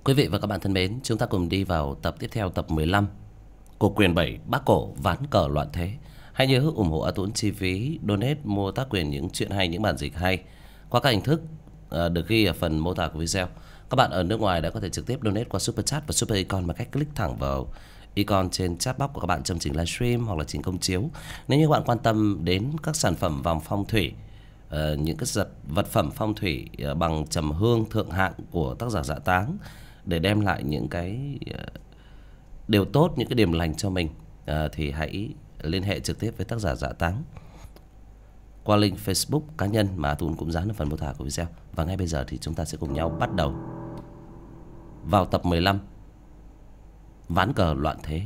Quý vị và các bạn thân mến, chúng ta cùng đi vào tập tiếp theo, tập 15 của quyền 7 Bác Cổ ván cờ loạn thế. Hãy nhớ ủng hộ A Tuấn chi phí donate mua tác quyền những chuyện hay, những bản dịch hay qua các hình thức được ghi ở phần mô tả của video. Các bạn ở nước ngoài đã có thể trực tiếp donate qua Super Chat và Super Icon bằng cách click thẳng vào icon trên chat box của các bạn trong trình livestream hoặc là trình công chiếu. Nếu như các bạn quan tâm đến các sản phẩm vòng phong thủy, những cái vật phẩm phong thủy bằng trầm hương thượng hạng của tác giả Dạ Táng để đem lại những cái điều tốt, những cái điểm lành cho mình, thì hãy liên hệ trực tiếp với tác giả Dạ Táng qua link Facebook cá nhân mà Tuấn cũng dán ở phần mô tả của video. Và ngay bây giờ thì chúng ta sẽ cùng nhau bắt đầu vào tập 15 ván cờ loạn thế.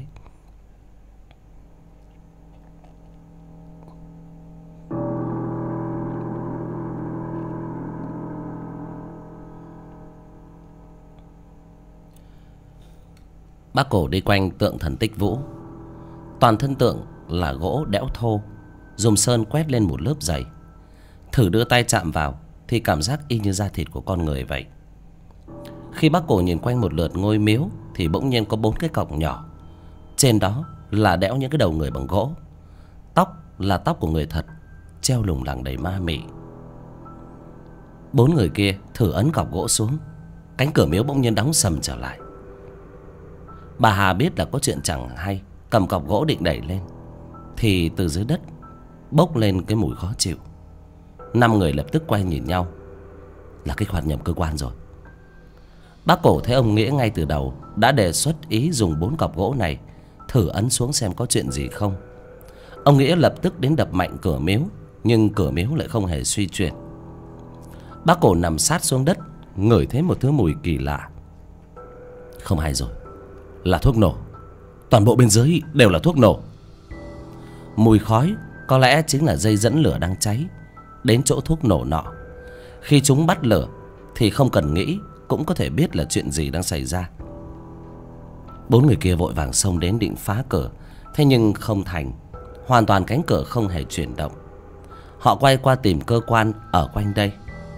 Bác Cổ đi quanh tượng thần Tích Vũ. Toàn thân tượng là gỗ đẽo thô, dùng sơn quét lên một lớp dày. Thử đưa tay chạm vào thì cảm giác y như da thịt của con người vậy. Khi Bác Cổ nhìn quanh một lượt ngôi miếu thì bỗng nhiên có 4 cái cọc nhỏ. Trên đó là đẽo những cái đầu người bằng gỗ. Tóc là tóc của người thật, treo lủng lẳng đầy ma mị. 4 người kia thử ấn cọc gỗ xuống, cánh cửa miếu bỗng nhiên đóng sầm trở lại. Bà Hà biết là có chuyện chẳng hay, cầm cọc gỗ định đẩy lên thì từ dưới đất bốc lên cái mùi khó chịu. 5 người lập tức quay nhìn nhau. Là kích hoạt nhầm cơ quan rồi. Bác Cổ thấy ông Nghĩa ngay từ đầu đã đề xuất ý dùng 4 cọc gỗ này thử ấn xuống xem có chuyện gì không. Ông Nghĩa lập tức đến đập mạnh cửa miếu, nhưng cửa miếu lại không hề suy chuyển. Bác Cổ nằm sát xuống đất, ngửi thấy một thứ mùi kỳ lạ. Không hay rồi, là thuốc nổ. Toàn bộ bên dưới đều là thuốc nổ. Mùi khói có lẽ chính là dây dẫn lửa đang cháy đến chỗ thuốc nổ nọ. Khi chúng bắt lửa thì không cần nghĩ cũng có thể biết là chuyện gì đang xảy ra. 4 người kia vội vàng xông đến định phá cửa, thế nhưng không thành. Hoàn toàn cánh cửa không hề chuyển động. Họ quay qua tìm cơ quan ở quanh đây.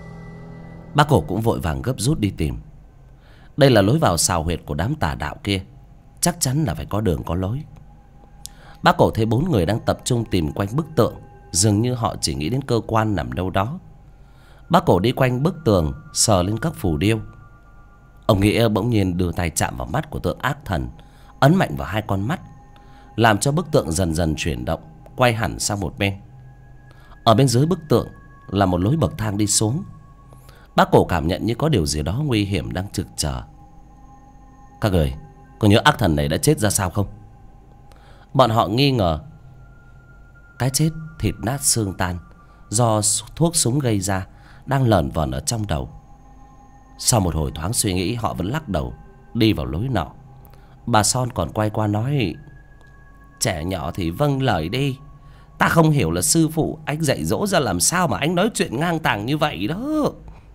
Bác Cổ cũng vội vàng gấp rút đi tìm. Đây là lối vào xào huyệt của đám tà đạo kia, chắc chắn là phải có đường có lối. Bác Cổ thấy 4 người đang tập trung tìm quanh bức tượng, dường như họ chỉ nghĩ đến cơ quan nằm đâu đó. Bác Cổ đi quanh bức tường, sờ lên các phù điêu. Ông Nghĩa bỗng nhiên đưa tay chạm vào mắt của tượng ác thần, ấn mạnh vào 2 con mắt, làm cho bức tượng dần dần chuyển động, quay hẳn sang một bên. Ở bên dưới bức tượng là một lối bậc thang đi xuống. Bác Cổ cảm nhận như có điều gì đó nguy hiểm đang trực chờ. Các người có nhớ ác thần này đã chết ra sao không? Bọn họ nghi ngờ cái chết thịt nát xương tan do thuốc súng gây ra đang lởn vởn ở trong đầu. Sau một hồi thoáng suy nghĩ, họ vẫn lắc đầu đi vào lối nọ. Bà Son còn quay qua nói: trẻ nhỏ thì vâng lời đi. Ta không hiểu là sư phụ anh dạy dỗ ra làm sao mà anh nói chuyện ngang tàng như vậy đó.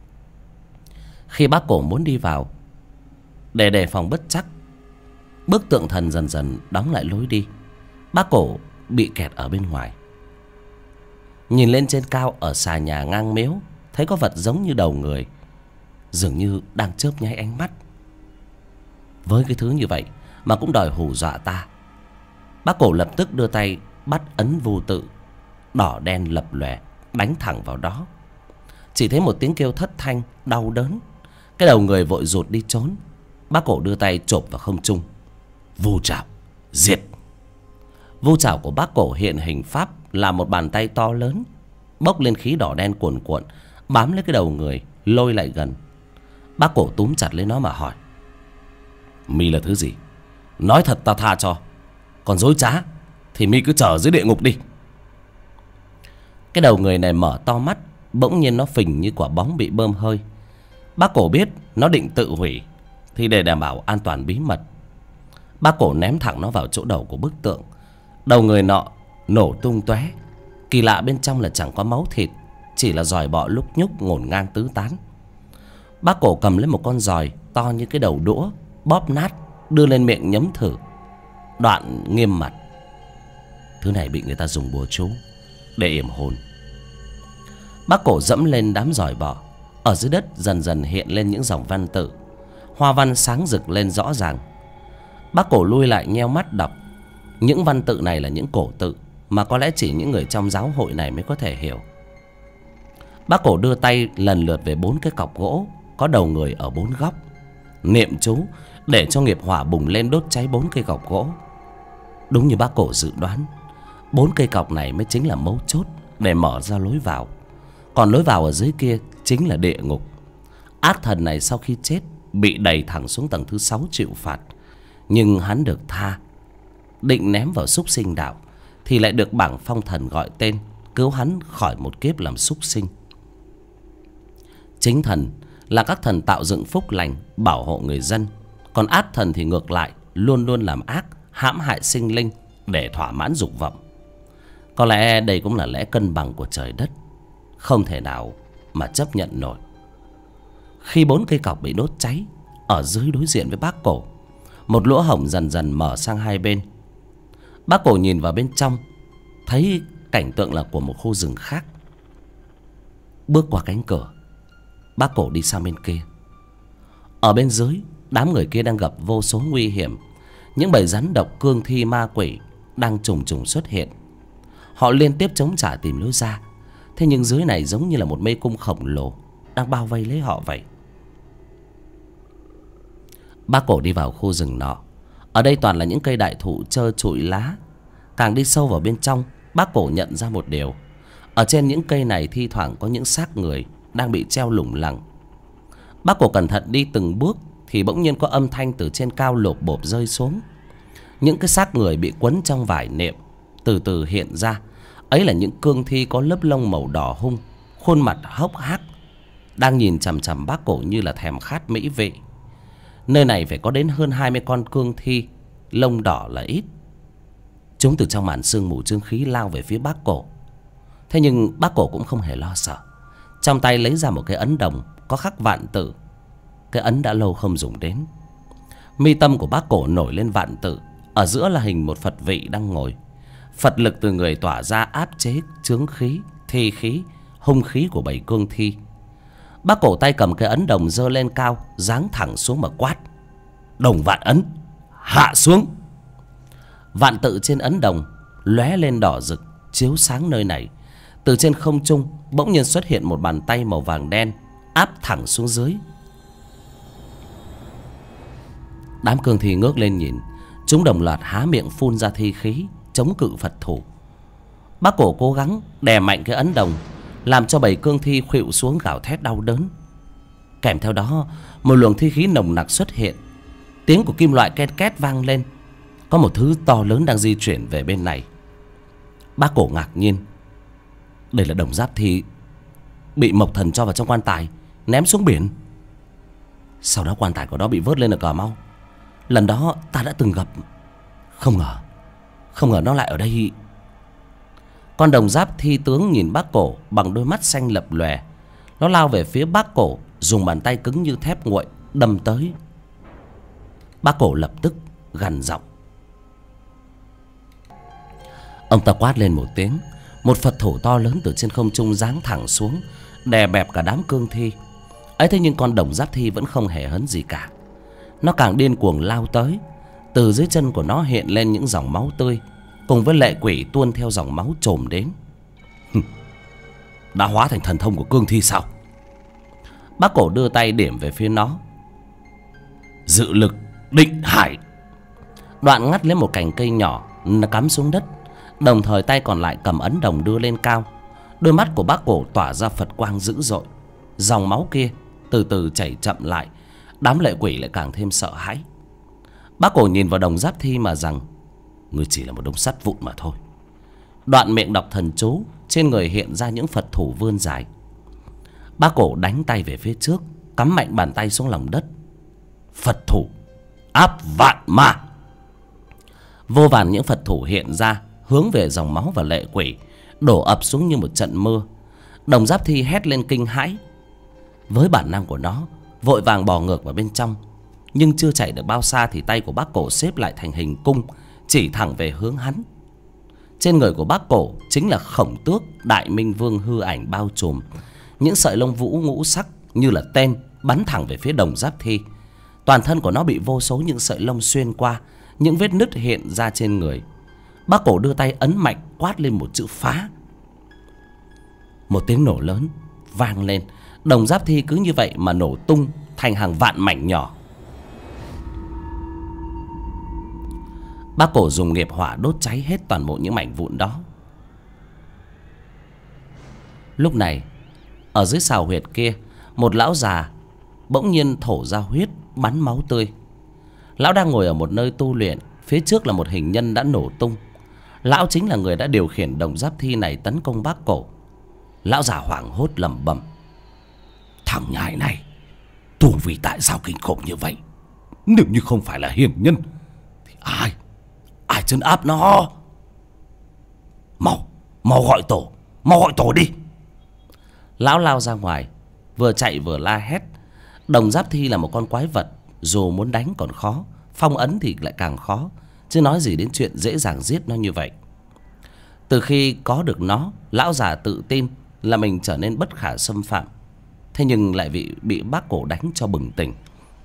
Khi Bác Cổ muốn đi vào để đề phòng bất trắc, bức tượng thần dần dần đóng lại lối đi. Bác Cổ bị kẹt ở bên ngoài. Nhìn lên trên cao ở xà nhà ngang miếu, thấy có vật giống như đầu người, dường như đang chớp nháy ánh mắt. Với cái thứ như vậy mà cũng đòi hù dọa ta. Bác Cổ lập tức đưa tay bắt ấn vô tự, đỏ đen lập lòe đánh thẳng vào đó. Chỉ thấy một tiếng kêu thất thanh đau đớn. Cái đầu người vội rụt đi trốn. Bác Cổ đưa tay chộp vào không trung. Vu trảo diệt. Vu trảo của Bác Cổ hiện hình pháp là một bàn tay to lớn, bốc lên khí đỏ đen cuồn cuộn, bám lấy cái đầu người, lôi lại gần. Bác Cổ túm chặt lấy nó mà hỏi: mi là thứ gì? Nói thật ta tha cho, còn dối trá thì mi cứ chờ dưới địa ngục đi. Cái đầu người này mở to mắt, bỗng nhiên nó phình như quả bóng bị bơm hơi. Bác Cổ biết nó định tự hủy, thì để đảm bảo an toàn bí mật, Bác Cổ ném thẳng nó vào chỗ đầu của bức tượng. Đầu người nọ nổ tung tóe. Kỳ lạ bên trong là chẳng có máu thịt, chỉ là giòi bọ lúc nhúc ngổn ngang tứ tán. Bác Cổ cầm lấy một con giòi to như cái đầu đũa, bóp nát, đưa lên miệng nhấm thử. Đoạn nghiêm mặt: thứ này bị người ta dùng bùa chú để yểm hồn. Bác Cổ dẫm lên đám giòi bọ. Ở dưới đất dần dần hiện lên những dòng văn tự. hoa văn sáng rực lên rõ ràng. Bác Cổ lui lại nheo mắt đọc. Những văn tự này là những cổ tự mà có lẽ chỉ những người trong giáo hội này mới có thể hiểu. Bác Cổ đưa tay lần lượt về 4 cái cọc gỗ có đầu người ở 4 góc, niệm chú để cho nghiệp hỏa bùng lên đốt cháy 4 cây cọc gỗ. Đúng như bác Cổ dự đoán, 4 cây cọc này mới chính là mấu chốt để mở ra lối vào. Còn lối vào ở dưới kia chính là địa ngục. Ác thần này sau khi chết bị đẩy thẳng xuống tầng thứ 6 chịu phạt. Nhưng hắn được tha. Định ném vào súc sinh đạo thì lại được bảng phong thần gọi tên, cứu hắn khỏi một kiếp làm súc sinh. Chính thần là các thần tạo dựng phúc lành, bảo hộ người dân. Còn ác thần thì ngược lại, luôn luôn làm ác, hãm hại sinh linh để thỏa mãn dục vọng. Có lẽ đây cũng là lẽ cân bằng của trời đất, không thể nào mà chấp nhận nổi. Khi 4 cây cọc bị đốt cháy, ở dưới đối diện với bác Cổ, một lỗ hổng dần dần mở sang hai bên. Bác Cổ nhìn vào bên trong, thấy cảnh tượng là của một khu rừng khác. Bước qua cánh cửa, bác Cổ đi sang bên kia. Ở bên dưới, đám người kia đang gặp vô số nguy hiểm. Những bầy rắn độc, cương thi, ma quỷ đang trùng trùng xuất hiện. Họ liên tiếp chống trả tìm lối ra. Thế nhưng dưới này giống như là một mê cung khổng lồ đang bao vây lấy họ vậy. Bác Cổ đi vào khu rừng nọ. Ở đây toàn là những cây đại thụ trơ trụi lá. Càng đi sâu vào bên trong, bác Cổ nhận ra một điều. Ở trên những cây này thi thoảng có những xác người đang bị treo lủng lẳng. Bác Cổ cẩn thận đi từng bước thì bỗng nhiên có âm thanh từ trên cao lộp bộp rơi xuống. Những cái xác người bị quấn trong vải nệm từ từ hiện ra. Ấy là những cương thi có lớp lông màu đỏ hung, khuôn mặt hốc hác, đang nhìn chằm chằm bác Cổ như là thèm khát mỹ vị. Nơi này phải có đến hơn 20 con cương thi, lông đỏ là ít. Chúng từ trong màn sương mù trương khí lao về phía bác Cổ. Thế nhưng bác Cổ cũng không hề lo sợ. Trong tay lấy ra một cái ấn đồng có khắc vạn tự. Cái ấn đã lâu không dùng đến. Mi tâm của bác Cổ nổi lên vạn tự. Ở giữa là hình một Phật vị đang ngồi. Phật lực từ người tỏa ra áp chế chướng khí, thi khí, hung khí của bầy cương thi. Bác Cổ tay cầm cái ấn đồng giơ lên cao, giáng thẳng xuống mà quát: "Đồng vạn ấn, hạ xuống!" Vạn tự trên ấn đồng lóe lên đỏ rực, chiếu sáng nơi này. Từ trên không trung bỗng nhiên xuất hiện một bàn tay màu vàng đen, áp thẳng xuống dưới. Đám cương thi ngước lên nhìn. Chúng đồng loạt há miệng phun ra thi khí, chống cự Phật thủ. Bác Cổ cố gắng đè mạnh cái ấn đồng, làm cho bầy cương thi khuỵu xuống gào thét đau đớn. Kèm theo đó, một luồng thi khí nồng nặc xuất hiện. Tiếng của kim loại ken két vang lên. Có một thứ to lớn đang di chuyển về bên này. Bác Cổ ngạc nhiên. Đây là đồng giáp thi bị Mộc Thần cho vào trong quan tài, ném xuống biển. Sau đó quan tài của nó bị vớt lên ở Cà Mau. Lần đó ta đã từng gặp. Không ngờ nó lại ở đây. Con đồng giáp thi tướng nhìn bác Cổ bằng đôi mắt xanh lập lòe. Nó lao về phía bác Cổ, dùng bàn tay cứng như thép nguội đâm tới. Bác Cổ lập tức gằn giọng. Ông ta quát lên một tiếng. Một Phật thủ to lớn từ trên không trung giáng thẳng xuống, đè bẹp cả đám cương thi. Ấy thế nhưng con đồng giáp thi vẫn không hề hấn gì cả. Nó càng điên cuồng lao tới. Từ dưới chân của nó hiện lên những dòng máu tươi, cùng với lệ quỷ tuôn theo dòng máu trồm đến. Đã hóa thành thần thông của cương thi sao? Bác Cổ đưa tay điểm về phía nó. Dự lực định hải. Đoạn ngắt lấy một cành cây nhỏ cắm xuống đất, đồng thời tay còn lại cầm ấn đồng đưa lên cao. Đôi mắt của bác Cổ tỏa ra Phật quang dữ dội. Dòng máu kia từ từ chảy chậm lại. Đám lệ quỷ lại càng thêm sợ hãi. Bác Cổ nhìn vào đồng giáp thi mà rằng: "Ngươi chỉ là một đống sắt vụn mà thôi." Đoạn miệng đọc thần chú, trên người hiện ra những Phật thủ vươn dài. Bác Cổ đánh tay về phía trước, cắm mạnh bàn tay xuống lòng đất. Phật thủ áp vạn ma. Vô vàn những Phật thủ hiện ra, hướng về dòng máu và lệ quỷ, đổ ập xuống như một trận mưa. Đồng giáp thi hét lên kinh hãi. Với bản năng của nó, vội vàng bò ngược vào bên trong. Nhưng chưa chạy được bao xa thì tay của bác Cổ xếp lại thành hình cung, chỉ thẳng về hướng hắn. Trên người của bác Cổ chính là Khổng Tước, Đại Minh Vương hư ảnh bao trùm. Những sợi lông vũ ngũ sắc như là tên bắn thẳng về phía đồng giáp thi. Toàn thân của nó bị vô số những sợi lông xuyên qua, những vết nứt hiện ra trên người. Bác Cổ đưa tay ấn mạnh, quát lên một chữ phá. Một tiếng nổ lớn vang lên, đồng giáp thi cứ như vậy mà nổ tung thành hàng vạn mảnh nhỏ. Bác Cổ dùng nghiệp hỏa đốt cháy hết toàn bộ những mảnh vụn đó. Lúc này, ở dưới sào huyệt kia, một lão già bỗng nhiên thổ ra huyết, bắn máu tươi. Lão đang ngồi ở một nơi tu luyện, phía trước là một hình nhân đã nổ tung. Lão chính là người đã điều khiển đồng giáp thi này tấn công Bác Cổ. Lão già hoảng hốt lẩm bẩm: thằng nhãi này tu vi tại sao kinh khủng như vậy? Nếu như không phải là hiền nhân thì ai trấn áp nó? Mau gọi tổ đi. Lão lao ra ngoài, vừa chạy vừa la hét. Đồng giáp thi là một con quái vật, dù muốn đánh còn khó, phong ấn thì lại càng khó, chứ nói gì đến chuyện dễ dàng giết nó như vậy. Từ khi có được nó, lão già tự tin là mình trở nên bất khả xâm phạm. Thế nhưng lại bị Bác Cổ đánh cho bừng tỉnh.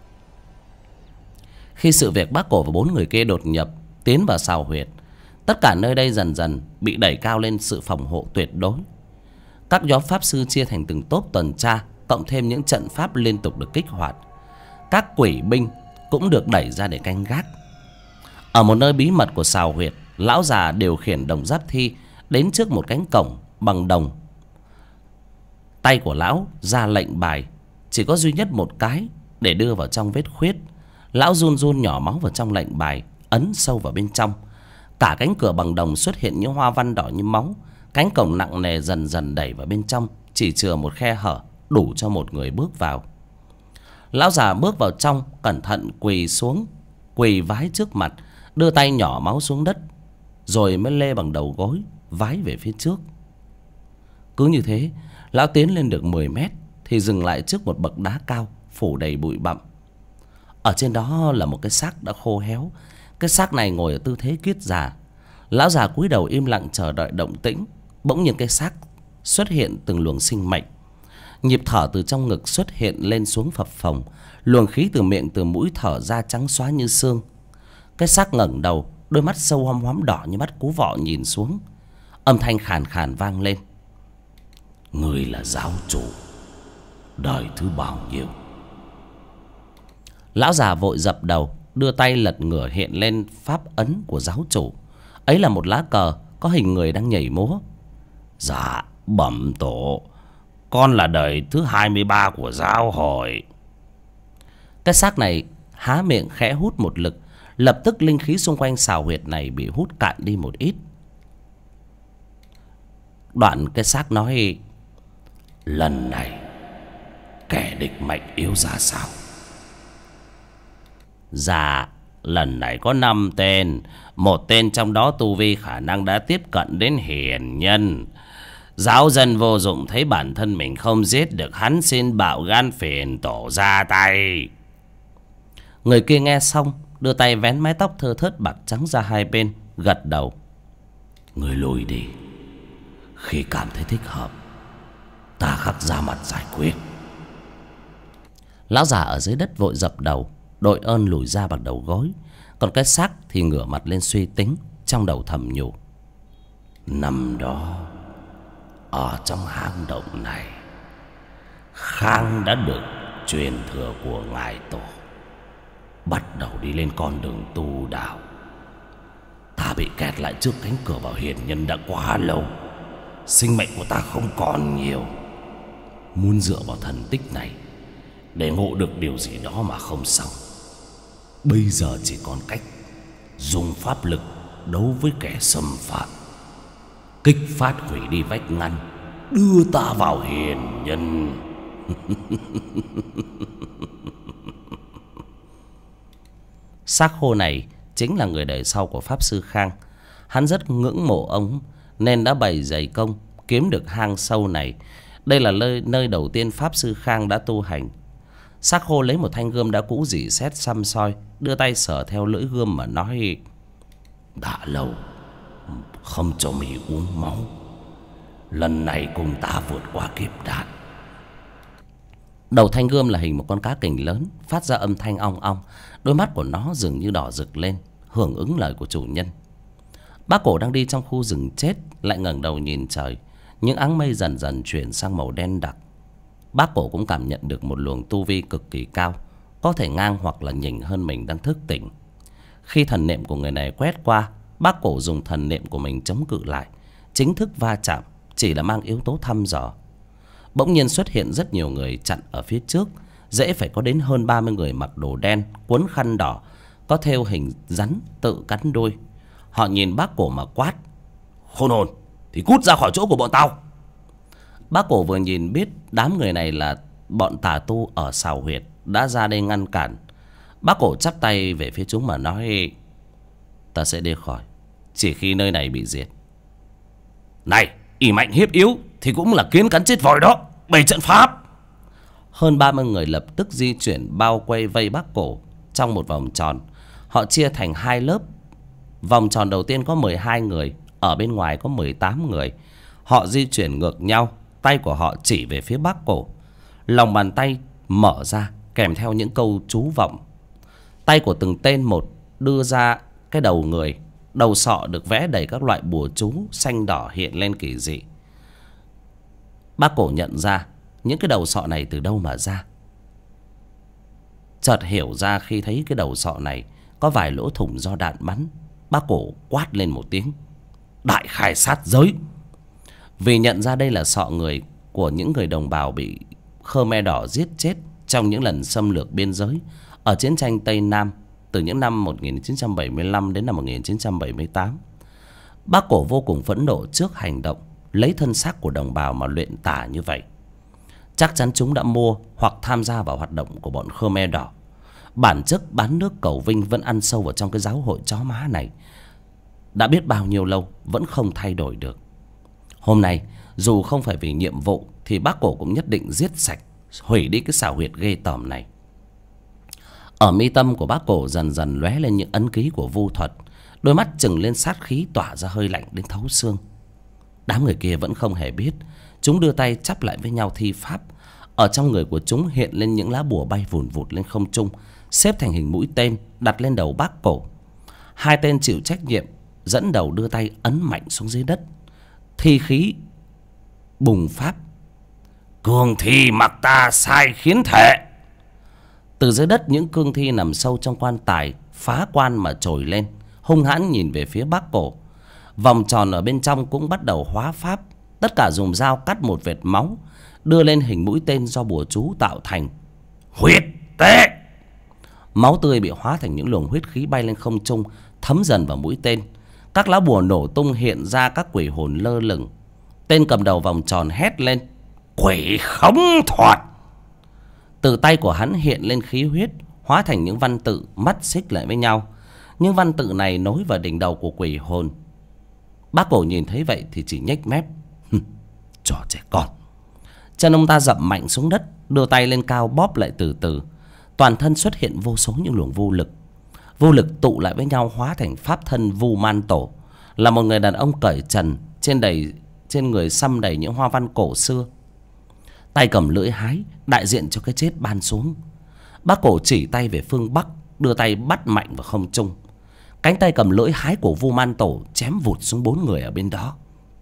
Khi sự việc Bác Cổ và 4 người kia đột nhập tiến vào sào huyệt, tất cả nơi đây dần dần bị đẩy cao lên sự phòng hộ tuyệt đối. Các nhóm pháp sư chia thành từng tốp tuần tra, cộng thêm những trận pháp liên tục được kích hoạt. Các quỷ binh cũng được đẩy ra để canh gác. Ở một nơi bí mật của sào huyệt, lão già điều khiển đồng giáp thi đến trước một cánh cổng bằng đồng. Tay của lão ra lệnh bài, chỉ có duy nhất một cái để đưa vào trong vết khuyết. Lão run run nhỏ máu vào trong lệnh bài, ấn sâu vào bên trong. Cả cánh cửa bằng đồng xuất hiện những hoa văn đỏ như máu. Cánh cổng nặng nề dần dần đẩy vào bên trong, chỉ chừa một khe hở đủ cho một người bước vào. Lão già bước vào trong, cẩn thận quỳ vái trước mặt, đưa tay nhỏ máu xuống đất, rồi mới lê bằng đầu gối vái về phía trước. Cứ như thế, lão tiến lên được 10 mét thì dừng lại trước một bậc đá cao phủ đầy bụi bặm. Ở trên đó là một cái xác đã khô héo. Cái xác này ngồi ở tư thế kiết già. Lão già cúi đầu im lặng chờ đợi động tĩnh. Bỗng nhiên cái xác xuất hiện từng luồng sinh mệnh. Nhịp thở từ trong ngực xuất hiện lên xuống phập phồng. Luồng khí từ miệng từ mũi thở ra trắng xóa như xương. Cái xác ngẩng đầu, đôi mắt sâu hoăm hoắm đỏ như mắt cú vọ nhìn xuống. Âm thanh khàn khàn vang lên: người là giáo chủ đời thứ bao nhiêu? Lão già vội dập đầu, đưa tay lật ngửa hiện lên pháp ấn của giáo chủ. Ấy là một lá cờ có hình người đang nhảy múa. Dạ bẩm tổ, con là đời thứ 23 của giáo hội. Cái xác này há miệng khẽ hút một lực, lập tức linh khí xung quanh sào huyệt này bị hút cạn đi một ít. Đoạn cái xác nói: lần này kẻ địch mạnh yếu ra sao? Dạ, lần này có 5 tên. Một tên trong đó tu vi khả năng đã tiếp cận đến hiền nhân. Giáo dân vô dụng thấy bản thân mình không giết được hắn, xin bạo gan phiền tổ ra tay. Người kia nghe xong, đưa tay vén mái tóc thưa thớt bạc trắng ra hai bên, gật đầu: người lùi đi, khi cảm thấy thích hợp ta khắc ra mặt giải quyết. Lão già ở dưới đất vội dập đầu, đội ơn lùi ra bằng đầu gối. Còn cái xác thì ngửa mặt lên suy tính, trong đầu thầm nhủ: năm đó ở trong hang động này, Khang đã được truyền thừa của ngài tổ, bắt đầu đi lên con đường tu đạo. Ta bị kẹt lại trước cánh cửa vào hiền nhân đã quá lâu, sinh mệnh của ta không còn nhiều. Muốn dựa vào thần tích này để ngộ được điều gì đó mà không xong. Bây giờ chỉ còn cách dùng pháp lực đấu với kẻ xâm phạm, kích phát hủy đi vách ngăn, đưa ta vào hiền nhân. Xác khô này chính là người đời sau của pháp sư Khang. Hắn rất ngưỡng mộ ông nên đã bày dày công kiếm được hang sâu này. Đây là nơi đầu tiên pháp sư Khang đã tu hành. Xác khô lấy một thanh gươm đã cũ rỉ sét xăm soi, đưa tay sờ theo lưỡi gươm mà nói: đã lâu không cho mì uống máu, lần này cùng ta vượt qua kiếp nạn. Đầu thanh gươm là hình một con cá kình lớn, phát ra âm thanh ong ong. Đôi mắt của nó dường như đỏ rực lên, hưởng ứng lời của chủ nhân. Bác Cổ đang đi trong khu rừng chết, lại ngẩng đầu nhìn trời. Những áng mây dần dần chuyển sang màu đen đặc. Bác Cổ cũng cảm nhận được một luồng tu vi cực kỳ cao, có thể ngang hoặc là nhỉnh hơn mình đang thức tỉnh. Khi thần niệm của người này quét qua, bác Cổ dùng thần niệm của mình chống cự lại. Chính thức va chạm chỉ là mang yếu tố thăm dò. Bỗng nhiên xuất hiện rất nhiều người chặn ở phía trước. Dễ phải có đến hơn 30 người mặc đồ đen, quấn khăn đỏ, có thêu hình rắn tự cắn đuôi. Họ nhìn bác Cổ mà quát: "Khôn hồn thì cút ra khỏi chỗ của bọn tao!" Bác Cổ vừa nhìn biết đám người này là bọn tà tu ở Sào Huyệt đã ra đây ngăn cản. Bác Cổ chắp tay về phía chúng mà nói: "Ta sẽ đi khỏi chỉ khi nơi này bị diệt." "Này, ỷ mạnh hiếp yếu thì cũng là kiến cắn chết voi đó, bày trận pháp!" Hơn 30 người lập tức di chuyển bao quay vây bác Cổ trong một vòng tròn. Họ chia thành hai lớp. Vòng tròn đầu tiên có 12 người, ở bên ngoài có 18 người. Họ di chuyển ngược nhau, tay của họ chỉ về phía bác Cổ. Lòng bàn tay mở ra kèm theo những câu chú vọng. Tay của từng tên một đưa ra cái đầu người. Đầu sọ được vẽ đầy các loại bùa chú xanh đỏ hiện lên kỳ dị. Bác Cổ nhận ra những cái đầu sọ này từ đâu mà ra. Chợt hiểu ra khi thấy cái đầu sọ này có vài lỗ thủng do đạn bắn. Bác Cổ quát lên một tiếng: "Đại khai sát giới!" Vì nhận ra đây là sọ người của những người đồng bào bị Khmer Đỏ giết chết trong những lần xâm lược biên giới ở chiến tranh Tây Nam từ những năm 1975 đến năm 1978. Bác Cổ vô cùng phẫn nộ trước hành động lấy thân xác của đồng bào mà luyện tả như vậy. Chắc chắn chúng đã mua hoặc tham gia vào hoạt động của bọn Khmer Đỏ. Bản chất bán nước cầu vinh vẫn ăn sâu vào trong cái giáo hội chó má này. Đã biết bao nhiêu lâu vẫn không thay đổi được. Hôm nay dù không phải vì nhiệm vụ thì bác Cổ cũng nhất định giết sạch, hủy đi cái Sào Huyệt ghê tởm này. Ở mi tâm của bác Cổ dần dần lóe lên những ấn ký của vu thuật. Đôi mắt trừng lên sát khí tỏa ra hơi lạnh đến thấu xương. Đám người kia vẫn không hề biết. Chúng đưa tay chắp lại với nhau thi pháp. Ở trong người của chúng hiện lên những lá bùa bay vùn vụt lên không trung, xếp thành hình mũi tên đặt lên đầu bác Cổ. Hai tên chịu trách nhiệm dẫn đầu đưa tay ấn mạnh xuống dưới đất, thi khí bùng pháp: "Cương thi mặc ta sai khiến thể!" Từ dưới đất những cương thi nằm sâu trong quan tài phá quan mà trồi lên, hung hãn nhìn về phía bác Cổ. Vòng tròn ở bên trong cũng bắt đầu hóa pháp. Tất cả dùng dao cắt một vệt máu, đưa lên hình mũi tên do bùa chú tạo thành: "Huyết tế!" Máu tươi bị hóa thành những luồng huyết khí bay lên không trung, thấm dần vào mũi tên. Các lá bùa nổ tung, hiện ra các quỷ hồn lơ lửng. Tên cầm đầu vòng tròn hét lên: "Quỷ khống thuật!" Từ tay của hắn hiện lên khí huyết, hóa thành những văn tự mắt xích lại với nhau. Những văn tự này nối vào đỉnh đầu của quỷ hồn. Bác Cổ nhìn thấy vậy thì chỉ nhếch mép: "Trò trẻ con." Chân ông ta dậm mạnh xuống đất, đưa tay lên cao bóp lại từ từ. Toàn thân xuất hiện vô số những luồng vô lực. Vô lực tụ lại với nhau hóa thành pháp thân Vu Man Tổ, là một người đàn ông cởi trần, trên người xăm đầy những hoa văn cổ xưa. Tay cầm lưỡi hái, đại diện cho cái chết ban xuống. Bác Cổ chỉ tay về phương bắc, đưa tay bắt mạnh vào không trung. Cánh tay cầm lưỡi hái của Vu Man Tổ chém vụt xuống 4 người ở bên đó.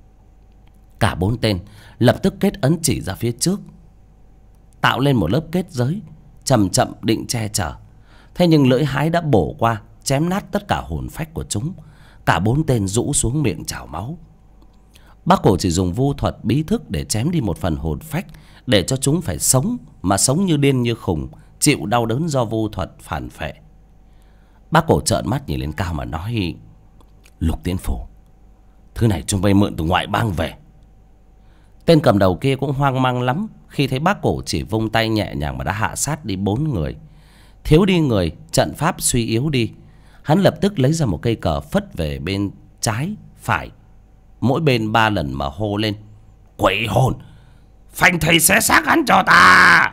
Cả 4 tên lập tức kết ấn chỉ ra phía trước, tạo lên một lớp kết giới chậm chậm định che chở. Thế nhưng lưỡi hái đã bổ qua, chém nát tất cả hồn phách của chúng. Cả 4 tên rũ xuống miệng trào máu. Bác Cổ chỉ dùng vu thuật bí thức để chém đi một phần hồn phách, để cho chúng phải sống, mà sống như điên như khùng, chịu đau đớn do vu thuật phản phệ. Bác Cổ trợn mắt nhìn lên cao mà nói: "Lục Tiến Phủ, thứ này chúng bay mượn từ ngoại bang về." Tên cầm đầu kia cũng hoang mang lắm khi thấy bác Cổ chỉ vung tay nhẹ nhàng mà đã hạ sát đi 4 người. Thiếu đi người, trận pháp suy yếu đi. Hắn lập tức lấy ra một cây cờ phất về bên trái, phải, mỗi bên 3 lần mà hô lên: "Quỷ hồn, phanh thầy xé xác hắn cho ta!"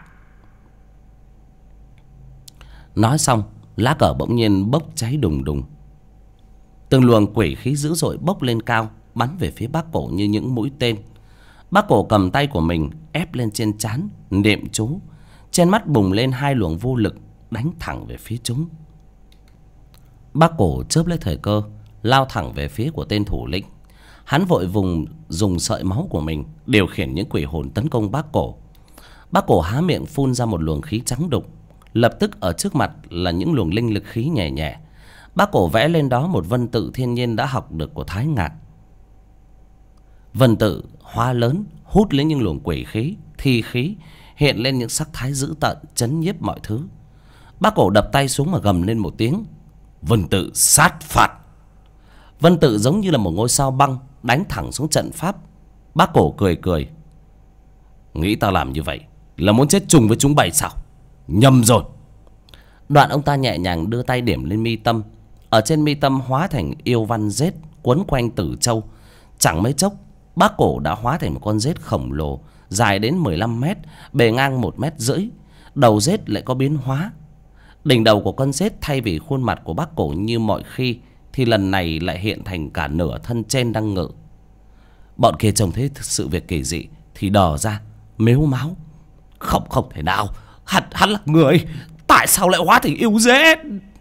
Nói xong, lá cờ bỗng nhiên bốc cháy đùng đùng. Từng luồng quỷ khí dữ dội bốc lên cao, bắn về phía bác Cổ như những mũi tên. Bác Cổ cầm tay của mình ép lên trên trán, niệm chú. Trên mắt bùng lên hai luồng vô lực đánh thẳng về phía chúng. Bác Cổ chớp lấy thời cơ lao thẳng về phía của tên thủ lĩnh. Hắn vội dùng sợi máu của mình điều khiển những quỷ hồn tấn công bác Cổ. Bác Cổ há miệng phun ra một luồng khí trắng đục. Lập tức ở trước mặt là những luồng linh lực khí nhẹ nhẹ. Bác Cổ vẽ lên đó một vân tự thiên nhiên đã học được của Thái Ngạc. Vân tự hóa lớn, hút lấy những luồng quỷ khí, thi khí, hiện lên những sắc thái dữ tợn chấn nhiếp mọi thứ. Bác Cổ đập tay xuống mà gầm lên một tiếng: Vân tự sát phạt. Vân tự giống như là một ngôi sao băng đánh thẳng xuống trận pháp. Bác Cổ cười cười: nghĩ tao làm như vậy là muốn chết chung với chúng bay sao? Nhầm rồi. Đoạn ông ta nhẹ nhàng đưa tay điểm lên mi tâm. Ở trên mi tâm hóa thành yêu văn rết quấn quanh Tử Châu. Chẳng mấy chốc bác Cổ đã hóa thành một con rết khổng lồ, dài đến 15 mét, bề ngang 1,5 mét. Đầu rết lại có biến hóa. Đỉnh đầu của con rết thay vì khuôn mặt của bác Cổ như mọi khi, thì lần này lại hiện thành cả nửa thân trên đang ngự. Bọn kia trông thấy sự việc kỳ dị thì đờ ra mếu máo: Không thể nào, hắn là người, tại sao lại hóa thành yêu rết?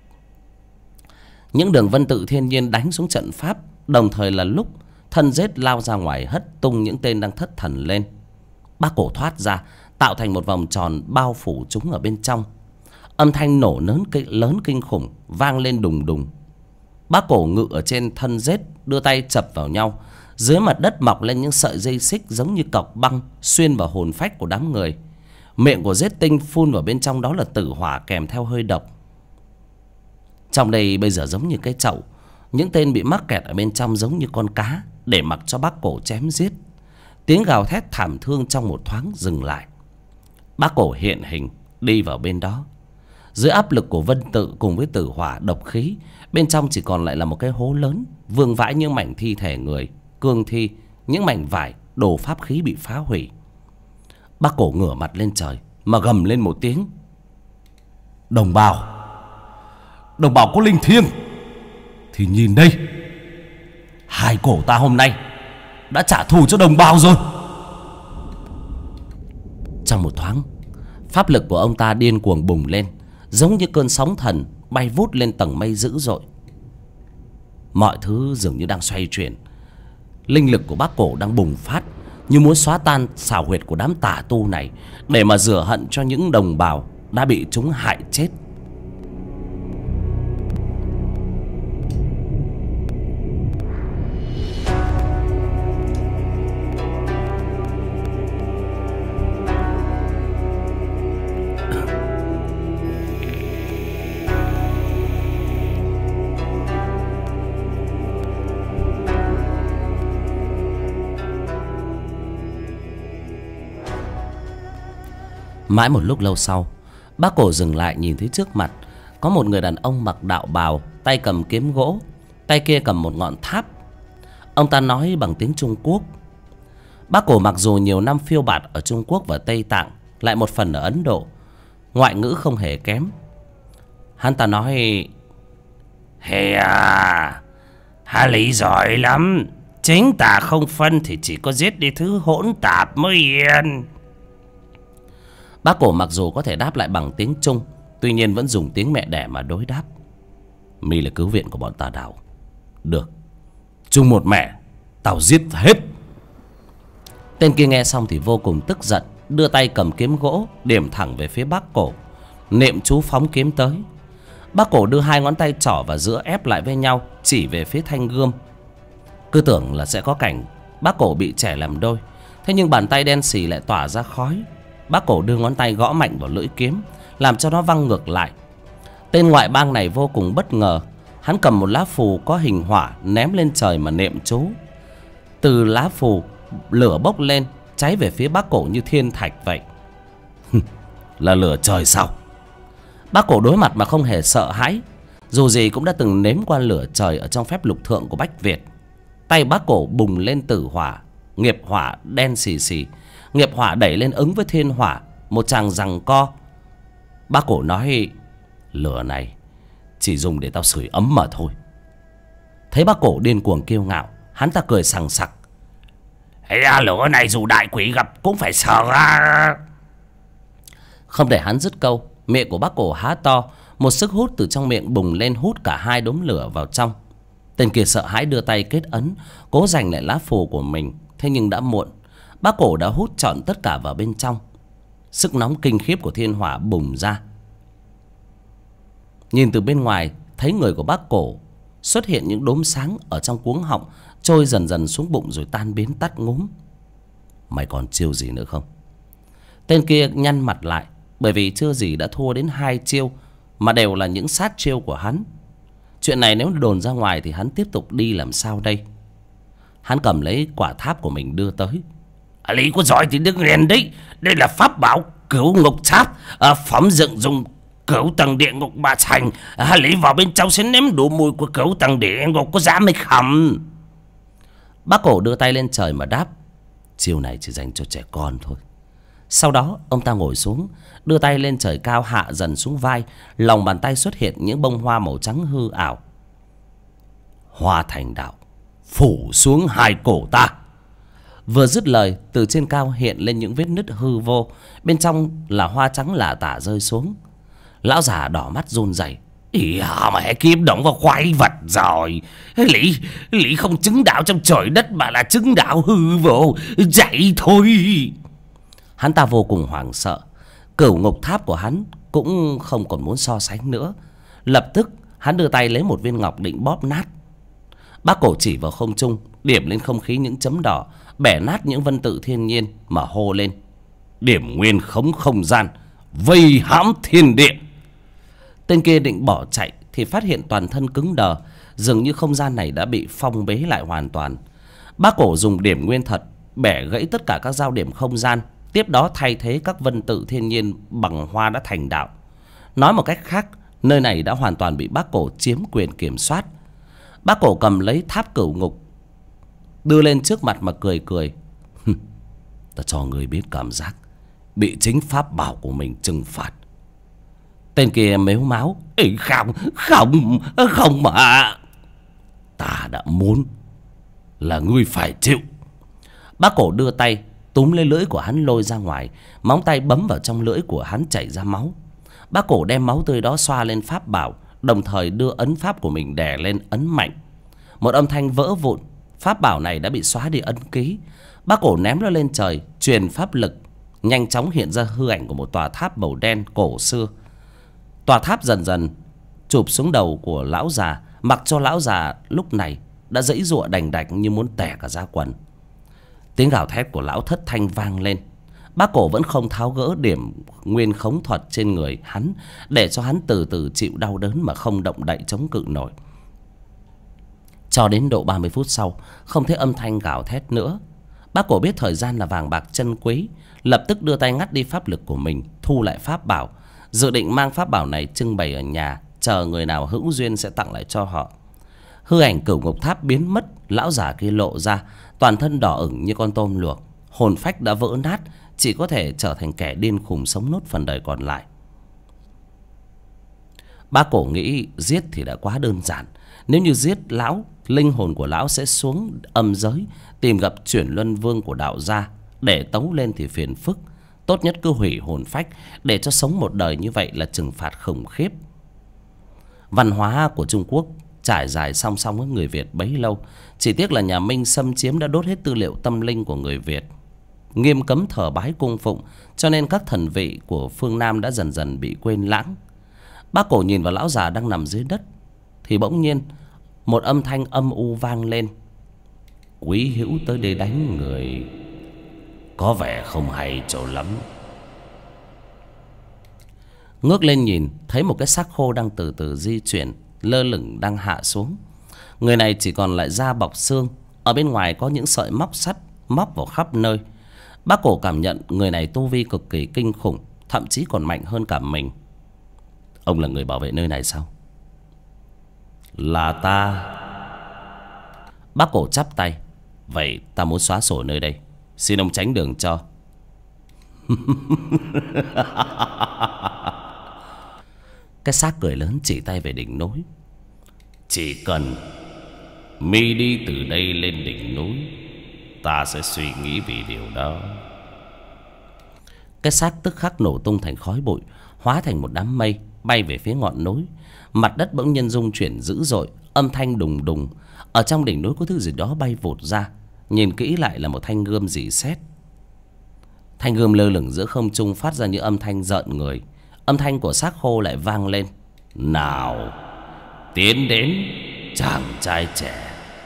Những đường vân tự thiên nhiên đánh xuống trận pháp, đồng thời là lúc thân rết lao ra ngoài hất tung những tên đang thất thần lên. Bác Cổ thoát ra, tạo thành một vòng tròn bao phủ chúng ở bên trong. Âm thanh nổ lớn kinh khủng vang lên đùng đùng. Bác Cổ ngự ở trên thân rết, đưa tay chập vào nhau. Dưới mặt đất mọc lên những sợi dây xích giống như cọc băng xuyên vào hồn phách của đám người. Miệng của rết tinh phun vào bên trong đó là tử hỏa kèm theo hơi độc. Trong đây bây giờ giống như cái chậu. Những tên bị mắc kẹt ở bên trong giống như con cá, để mặc cho bác Cổ chém giết. Tiếng gào thét thảm thương trong một thoáng dừng lại. Bác Cổ hiện hình đi vào bên đó. Dưới áp lực của vân tự cùng với tử hỏa độc khí, bên trong chỉ còn lại là một cái hố lớn, vương vãi những mảnh thi thể người, cương thi, những mảnh vải, đồ pháp khí bị phá hủy. Bác Cổ ngửa mặt lên trời mà gầm lên một tiếng: Đồng bào có linh thiêng thì nhìn đây, hai cổ ta hôm nay đã trả thù cho đồng bào rồi. Trong một thoáng, pháp lực của ông ta điên cuồng bùng lên, giống như cơn sóng thần bay vút lên tầng mây dữ dội. Mọi thứ dường như đang xoay chuyển. Linh lực của bác Cổ đang bùng phát, như muốn xóa tan xảo huyệt của đám tà tu này, để mà rửa hận cho những đồng bào đã bị chúng hại chết. Mãi một lúc lâu sau, bác Cổ dừng lại, nhìn thấy trước mặt có một người đàn ông mặc đạo bào, tay cầm kiếm gỗ, tay kia cầm một ngọn tháp. Ông ta nói bằng tiếng Trung Quốc. Bác Cổ mặc dù nhiều năm phiêu bạt ở Trung Quốc và Tây Tạng, lại một phần ở Ấn Độ, ngoại ngữ không hề kém. Hắn ta nói: Hey à, Hà Lý giỏi lắm. Chính tà không phân thì chỉ có giết đi thứ hỗn tạp mới yên. Bác Cổ mặc dù có thể đáp lại bằng tiếng Trung, tuy nhiên vẫn dùng tiếng mẹ đẻ mà đối đáp: Mi là cứu viện của bọn tà đạo. Được, chung một mẹ, tao giết hết. Tên kia nghe xong thì vô cùng tức giận, đưa tay cầm kiếm gỗ điểm thẳng về phía bác Cổ, niệm chú phóng kiếm tới. Bác Cổ đưa hai ngón tay trỏ và giữa ép lại với nhau, chỉ về phía thanh gươm. Cứ tưởng là sẽ có cảnh bác Cổ bị chẻ làm đôi, thế nhưng bàn tay đen xì lại tỏa ra khói. Bác Cổ đưa ngón tay gõ mạnh vào lưỡi kiếm, làm cho nó văng ngược lại. Tên ngoại bang này vô cùng bất ngờ. Hắn cầm một lá phù có hình hỏa ném lên trời mà niệm chú. Từ lá phù, lửa bốc lên, cháy về phía bác Cổ như thiên thạch vậy. Là lửa trời sao? Bác Cổ đối mặt mà không hề sợ hãi. Dù gì cũng đã từng nếm qua lửa trời ở trong phép lục thượng của Bách Việt. Tay bác Cổ bùng lên tử hỏa, nghiệp hỏa đen xì xì. Nghiệp hỏa đẩy lên ứng với thiên hỏa, một tràng giằng co. Bác Cổ nói: Lửa này chỉ dùng để tao sưởi ấm mà thôi. Thấy bác Cổ điên cuồng kiêu ngạo, hắn ta cười sằng sặc: Lửa này dù đại quỷ gặp cũng phải sợ à. Không để hắn dứt câu, miệng của bác cổ há to, một sức hút từ trong miệng bùng lên hút cả hai đốm lửa vào trong. Tên kia sợ hãi đưa tay kết ấn, cố giành lại lá phù của mình. Thế nhưng đã muộn, bác cổ đã hút trọn tất cả vào bên trong. Sức nóng kinh khiếp của thiên hỏa bùng ra. Nhìn từ bên ngoài, thấy người của bác cổ xuất hiện những đốm sáng ở trong cuống họng, trôi dần dần xuống bụng rồi tan biến tắt ngúm. Mày còn chiêu gì nữa không? Tên kia nhăn mặt lại, bởi vì chưa gì đã thua đến 2 chiêu, mà đều là những sát chiêu của hắn. Chuyện này nếu đồn ra ngoài thì hắn tiếp tục đi làm sao đây? Hắn cầm lấy quả tháp của mình đưa tới. Lý có giỏi thì đứng liền đấy. Đây là pháp bảo Cửu Ngục Tháp, phẩm dựng dùng Cửu Tầng Địa Ngục mà thành. Lý vào bên trong sẽ nếm đủ mùi của Cửu Tầng Địa Ngục, có dám hay không? Bác cổ đưa tay lên trời mà đáp. Chiêu này chỉ dành cho trẻ con thôi. Sau đó ông ta ngồi xuống, đưa tay lên trời cao hạ dần xuống vai. Lòng bàn tay xuất hiện những bông hoa màu trắng hư ảo. Hoa thành đạo phủ xuống hai cổ ta. Vừa dứt lời, từ trên cao hiện lên những vết nứt hư vô, bên trong là hoa trắng lả tả rơi xuống. Lão già đỏ mắt run rẩy. Ý mẹ kiếm động vào khoái vật rồi. Lý không chứng đạo trong trời đất mà là chứng đạo hư vô. Chạy thôi. Hắn ta vô cùng hoảng sợ. Cửu Ngục Tháp của hắn cũng không còn muốn so sánh nữa. Lập tức hắn đưa tay lấy một viên ngọc định bóp nát. Bác cổ chỉ vào không trung, điểm lên không khí những chấm đỏ, bẻ nát những vân tự thiên nhiên mà hô lên. Điểm nguyên khống không gian, vây hãm thiên địa. Tên kia định bỏ chạy thì phát hiện toàn thân cứng đờ, dường như không gian này đã bị phong bế lại hoàn toàn. Bác cổ dùng điểm nguyên thật bẻ gãy tất cả các giao điểm không gian, tiếp đó thay thế các vân tự thiên nhiên bằng hoa đã thành đạo. Nói một cách khác, nơi này đã hoàn toàn bị bác cổ chiếm quyền kiểm soát. Bác cổ cầm lấy tháp cửu ngục, đưa lên trước mặt mà cười cười. Ta cho người biết cảm giác bị chính pháp bảo của mình trừng phạt. Tên kia mếu máo. Không mà. Ta đã muốn là ngươi phải chịu. Bác cổ đưa tay túm lấy lưỡi của hắn lôi ra ngoài, móng tay bấm vào trong lưỡi của hắn chảy ra máu. Bác cổ đem máu tươi đó xoa lên pháp bảo, đồng thời đưa ấn pháp của mình đè lên ấn mạnh. Một âm thanh vỡ vụn, pháp bảo này đã bị xóa đi ấn ký. Bác cổ ném nó lên trời, truyền pháp lực, nhanh chóng hiện ra hư ảnh của một tòa tháp màu đen cổ xưa. Tòa tháp dần dần chụp xuống đầu của lão già, mặc cho lão già lúc này đã giãy giụa đành đạch như muốn tè cả ra quần. Tiếng gào thét của lão thất thanh vang lên. Bác cổ vẫn không tháo gỡ điểm nguyên khống thuật trên người hắn, để cho hắn từ từ chịu đau đớn mà không động đậy chống cự nổi. Cho đến độ 30 phút sau, không thấy âm thanh gào thét nữa. Bác cổ biết thời gian là vàng bạc chân quý, lập tức đưa tay ngắt đi pháp lực của mình, thu lại pháp bảo, dự định mang pháp bảo này trưng bày ở nhà, chờ người nào hữu duyên sẽ tặng lại cho họ. Hư ảnh Cửu Ngục Tháp biến mất, lão già kia lộ ra, toàn thân đỏ ửng như con tôm luộc, hồn phách đã vỡ nát, chỉ có thể trở thành kẻ điên khùng sống nốt phần đời còn lại. Bác cổ nghĩ giết thì đã quá đơn giản, nếu như giết lão, linh hồn của lão sẽ xuống âm giới, tìm gặp Chuyển Luân Vương của đạo gia để tấu lên thì phiền phức. Tốt nhất cứ hủy hồn phách, để cho sống một đời như vậy là trừng phạt khủng khiếp. Văn hóa của Trung Quốc trải dài song song với người Việt bấy lâu, chỉ tiếc là nhà Minh xâm chiếm đã đốt hết tư liệu tâm linh của người Việt, nghiêm cấm thờ bái cung phụng, cho nên các thần vị của phương Nam đã dần dần bị quên lãng. Bác cổ nhìn vào lão già đang nằm dưới đất, thì bỗng nhiên một âm thanh âm u vang lên. Quý hữu tới đây đánh người, có vẻ không hay cho lắm. Ngước lên nhìn, thấy một cái xác khô đang từ từ di chuyển, lơ lửng đang hạ xuống. Người này chỉ còn lại da bọc xương, ở bên ngoài có những sợi móc sắt móc vào khắp nơi. Bác cổ cảm nhận người này tu vi cực kỳ kinh khủng, thậm chí còn mạnh hơn cả mình. Ông là người bảo vệ nơi này sao? Là ta. Bác cổ chắp tay. Vậy ta muốn xóa sổ nơi đây, xin ông tránh đường cho. Cái xác cười lớn chỉ tay về đỉnh núi. Chỉ cần mi đi từ đây lên đỉnh núi, ta sẽ suy nghĩ vì điều đó. Cái xác tức khắc nổ tung thành khói bụi, hóa thành một đám mây bay về phía ngọn núi. Mặt đất bỗng nhiên rung chuyển dữ dội, âm thanh đùng đùng. Ở trong đỉnh núi có thứ gì đó bay vụt ra, nhìn kỹ lại là một thanh gươm rỉ sét. Thanh gươm lơ lửng giữa không trung, phát ra những âm thanh rợn người. Âm thanh của xác khô lại vang lên: nào, tiến đến chàng trai trẻ.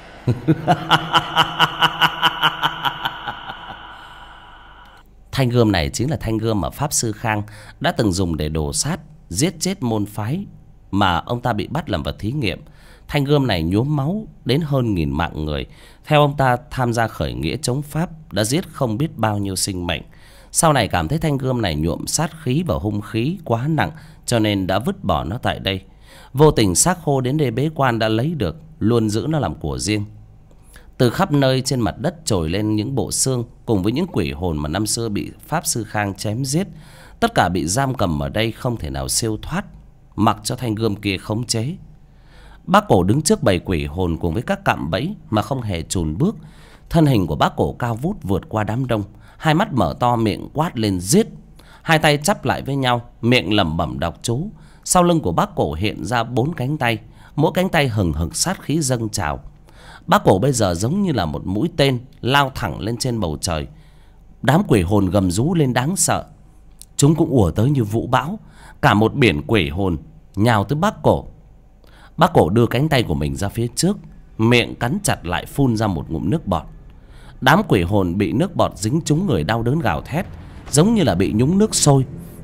Thanh gươm này chính là thanh gươm mà Pháp Sư Khang đã từng dùng để đồ sát, giết chết môn phái mà ông ta bị bắt làm vật thí nghiệm. Thanh gươm này nhuốm máu đến hơn 1000 mạng người. Theo ông ta, tham gia khởi nghĩa chống Pháp đã giết không biết bao nhiêu sinh mệnh. Sau này cảm thấy thanh gươm này nhuộm sát khí và hung khí quá nặng, cho nên đã vứt bỏ nó tại đây. Vô tình xác khô đến đây bế quan đã lấy được, luôn giữ nó làm của riêng. Từ khắp nơi trên mặt đất trồi lên những bộ xương cùng với những quỷ hồn mà năm xưa bị Pháp Sư Khang chém giết. Tất cả bị giam cầm ở đây, không thể nào siêu thoát, mặc cho thanh gươm kia khống chế. Bác Cổ đứng trước bầy quỷ hồn cùng với các cạm bẫy mà không hề chùn bước. Thân hình của bác Cổ cao vút vượt qua đám đông, hai mắt mở to, miệng quát lên giết. Hai tay chắp lại với nhau, miệng lẩm bẩm đọc chú. Sau lưng của bác Cổ hiện ra 4 cánh tay, mỗi cánh tay hừng hực sát khí dâng trào. Bác Cổ bây giờ giống như là một mũi tên lao thẳng lên trên bầu trời. Đám quỷ hồn gầm rú lên đáng sợ. Chúng cũng ùa tới như vũ bão, cả một biển quỷ hồn nhào tới bác Cổ. Bác Cổ đưa cánh tay của mình ra phía trước, miệng cắn chặt lại, phun ra một ngụm nước bọt. Đám quỷ hồn bị nước bọt dính trúng người đau đớn gào thét, giống như là bị nhúng nước sôi.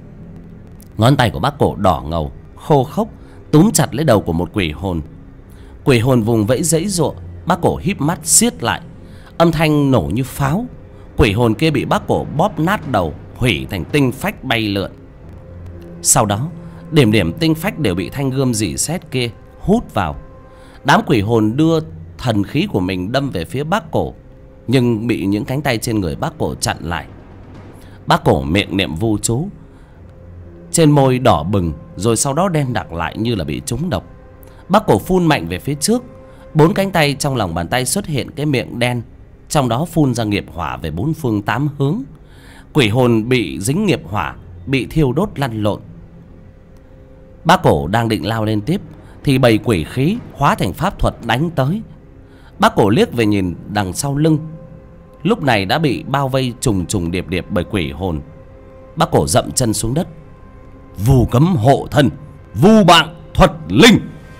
Ngón tay của bác Cổ đỏ ngầu, khô khốc, túm chặt lấy đầu của một quỷ hồn. Quỷ hồn vùng vẫy giãy giụa. Bác Cổ híp mắt siết lại, âm thanh nổ như pháo. Quỷ hồn kia bị bác Cổ bóp nát đầu, hủy thành tinh phách bay lượn. Sau đó điểm điểm tinh phách đều bị thanh gươm rỉ sét kia hút vào. Đám quỷ hồn đưa thần khí của mình đâm về phía bác Cổ, nhưng bị những cánh tay trên người bác Cổ chặn lại. Bác Cổ miệng niệm vu chú, trên môi đỏ bừng, rồi sau đó đen đặc lại như là bị trúng độc. Bác Cổ phun mạnh về phía trước, 4 cánh tay trong lòng bàn tay xuất hiện cái miệng đen, trong đó phun ra nghiệp hỏa về 4 phương 8 hướng. Quỷ hồn bị dính nghiệp hỏa, bị thiêu đốt lăn lộn. Bác Cổ đang định lao lên tiếp thì bầy quỷ khí hóa thành pháp thuật đánh tới. Bác Cổ liếc về nhìn đằng sau lưng, lúc này đã bị bao vây trùng trùng điệp điệp bởi quỷ hồn. Bác Cổ dậm chân xuống đất. Vu cấm hộ thân, vu bạn thuật linh.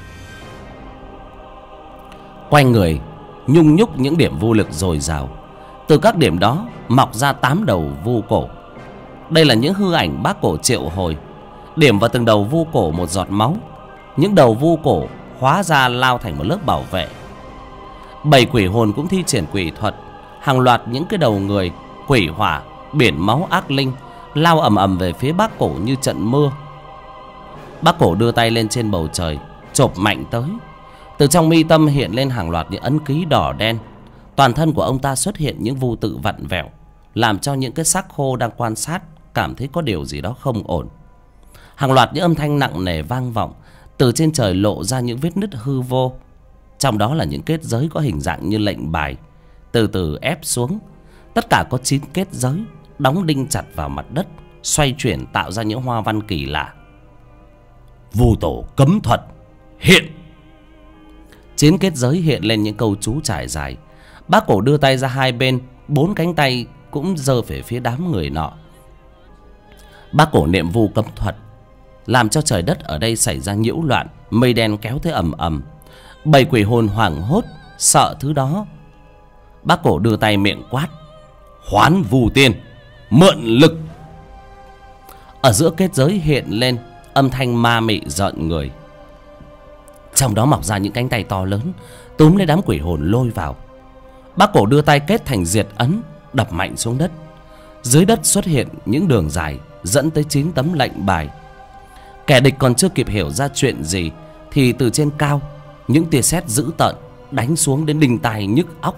Quanh người nhung nhúc những điểm vu lực dồi dào. Từ các điểm đó mọc ra 8 đầu vu cổ. Đây là những hư ảnh bác Cổ triệu hồi. Điểm vào từng đầu vu cổ một giọt máu, những đầu vu cổ hóa ra lao thành một lớp bảo vệ. 7 quỷ hồn cũng thi triển quỷ thuật. Hàng loạt những cái đầu người, quỷ hỏa, biển máu ác linh lao ầm ầm về phía bác Cổ như trận mưa. Bác Cổ đưa tay lên trên bầu trời, chộp mạnh tới. Từ trong mi tâm hiện lên hàng loạt những ấn ký đỏ đen. Toàn thân của ông ta xuất hiện những vu tự vặn vẹo, làm cho những cái xác khô đang quan sát cảm thấy có điều gì đó không ổn. Hàng loạt những âm thanh nặng nề vang vọng. Từ trên trời lộ ra những vết nứt hư vô, trong đó là những kết giới có hình dạng như lệnh bài, từ từ ép xuống. Tất cả có 9 kết giới đóng đinh chặt vào mặt đất, xoay chuyển tạo ra những hoa văn kỳ lạ. Vu tổ cấm thuật hiện. 9 kết giới hiện lên những câu chú trải dài. Bác Cổ đưa tay ra hai bên, 4 cánh tay cũng giơ về phía đám người nọ. Bác Cổ niệm vu cấm thuật, làm cho trời đất ở đây xảy ra nhiễu loạn, mây đen kéo tới ầm ầm. 7 quỷ hồn hoảng hốt, sợ thứ đó. Bác Cổ đưa tay miệng quát: Hoán vu tiên, mượn lực. Ở giữa kết giới hiện lên âm thanh ma mị rợn người. Trong đó mọc ra những cánh tay to lớn, túm lấy đám quỷ hồn lôi vào. Bác Cổ đưa tay kết thành diệt ấn, đập mạnh xuống đất. Dưới đất xuất hiện những đường dài dẫn tới 9 tấm lệnh bài. Kẻ địch còn chưa kịp hiểu ra chuyện gì thì từ trên cao những tia sét dữ tợn đánh xuống đến đinh tai nhức óc.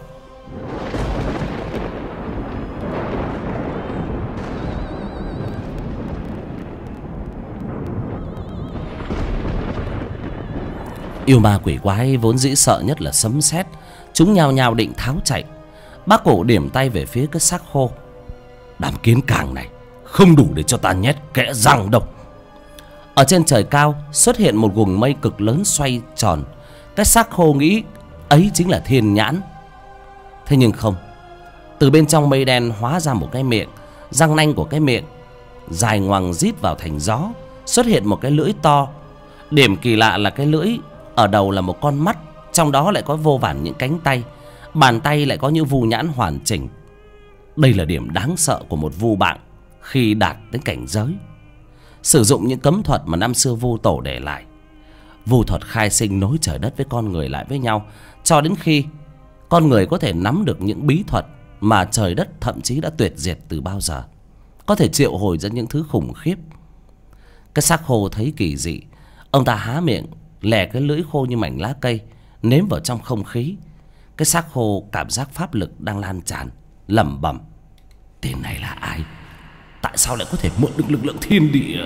Yêu ma quỷ quái vốn dĩ sợ nhất là sấm sét, chúng nhao nhao định tháo chạy. Bác Cổ điểm tay về phía cái xác khô. Đám kiến càng này không đủ để cho ta nhét kẽ răng đâu. Ở trên trời cao xuất hiện một guồng mây cực lớn xoay tròn. Cái xác khô nghĩ ấy chính là thiên nhãn. Thế nhưng không, từ bên trong mây đen hóa ra một cái miệng. Răng nanh của cái miệng dài ngoằng rít vào thành gió. Xuất hiện một cái lưỡi to. Điểm kỳ lạ là cái lưỡi ở đầu là một con mắt, trong đó lại có vô vàn những cánh tay. Bàn tay lại có những vu nhãn hoàn chỉnh. Đây là điểm đáng sợ của một vu bạn khi đạt đến cảnh giới. Sử dụng những cấm thuật mà năm xưa vu tổ để lại. Vu thuật khai sinh nối trời đất với con người lại với nhau, cho đến khi con người có thể nắm được những bí thuật mà trời đất thậm chí đã tuyệt diệt từ bao giờ, có thể triệu hồi ra những thứ khủng khiếp. Cái xác khô thấy kỳ dị, ông ta há miệng lè cái lưỡi khô như mảnh lá cây, nếm vào trong không khí. Cái xác khô cảm giác pháp lực đang lan tràn, lẩm bẩm: tên này là ai? Tại sao lại có thể mượn được lực lượng thiên địa?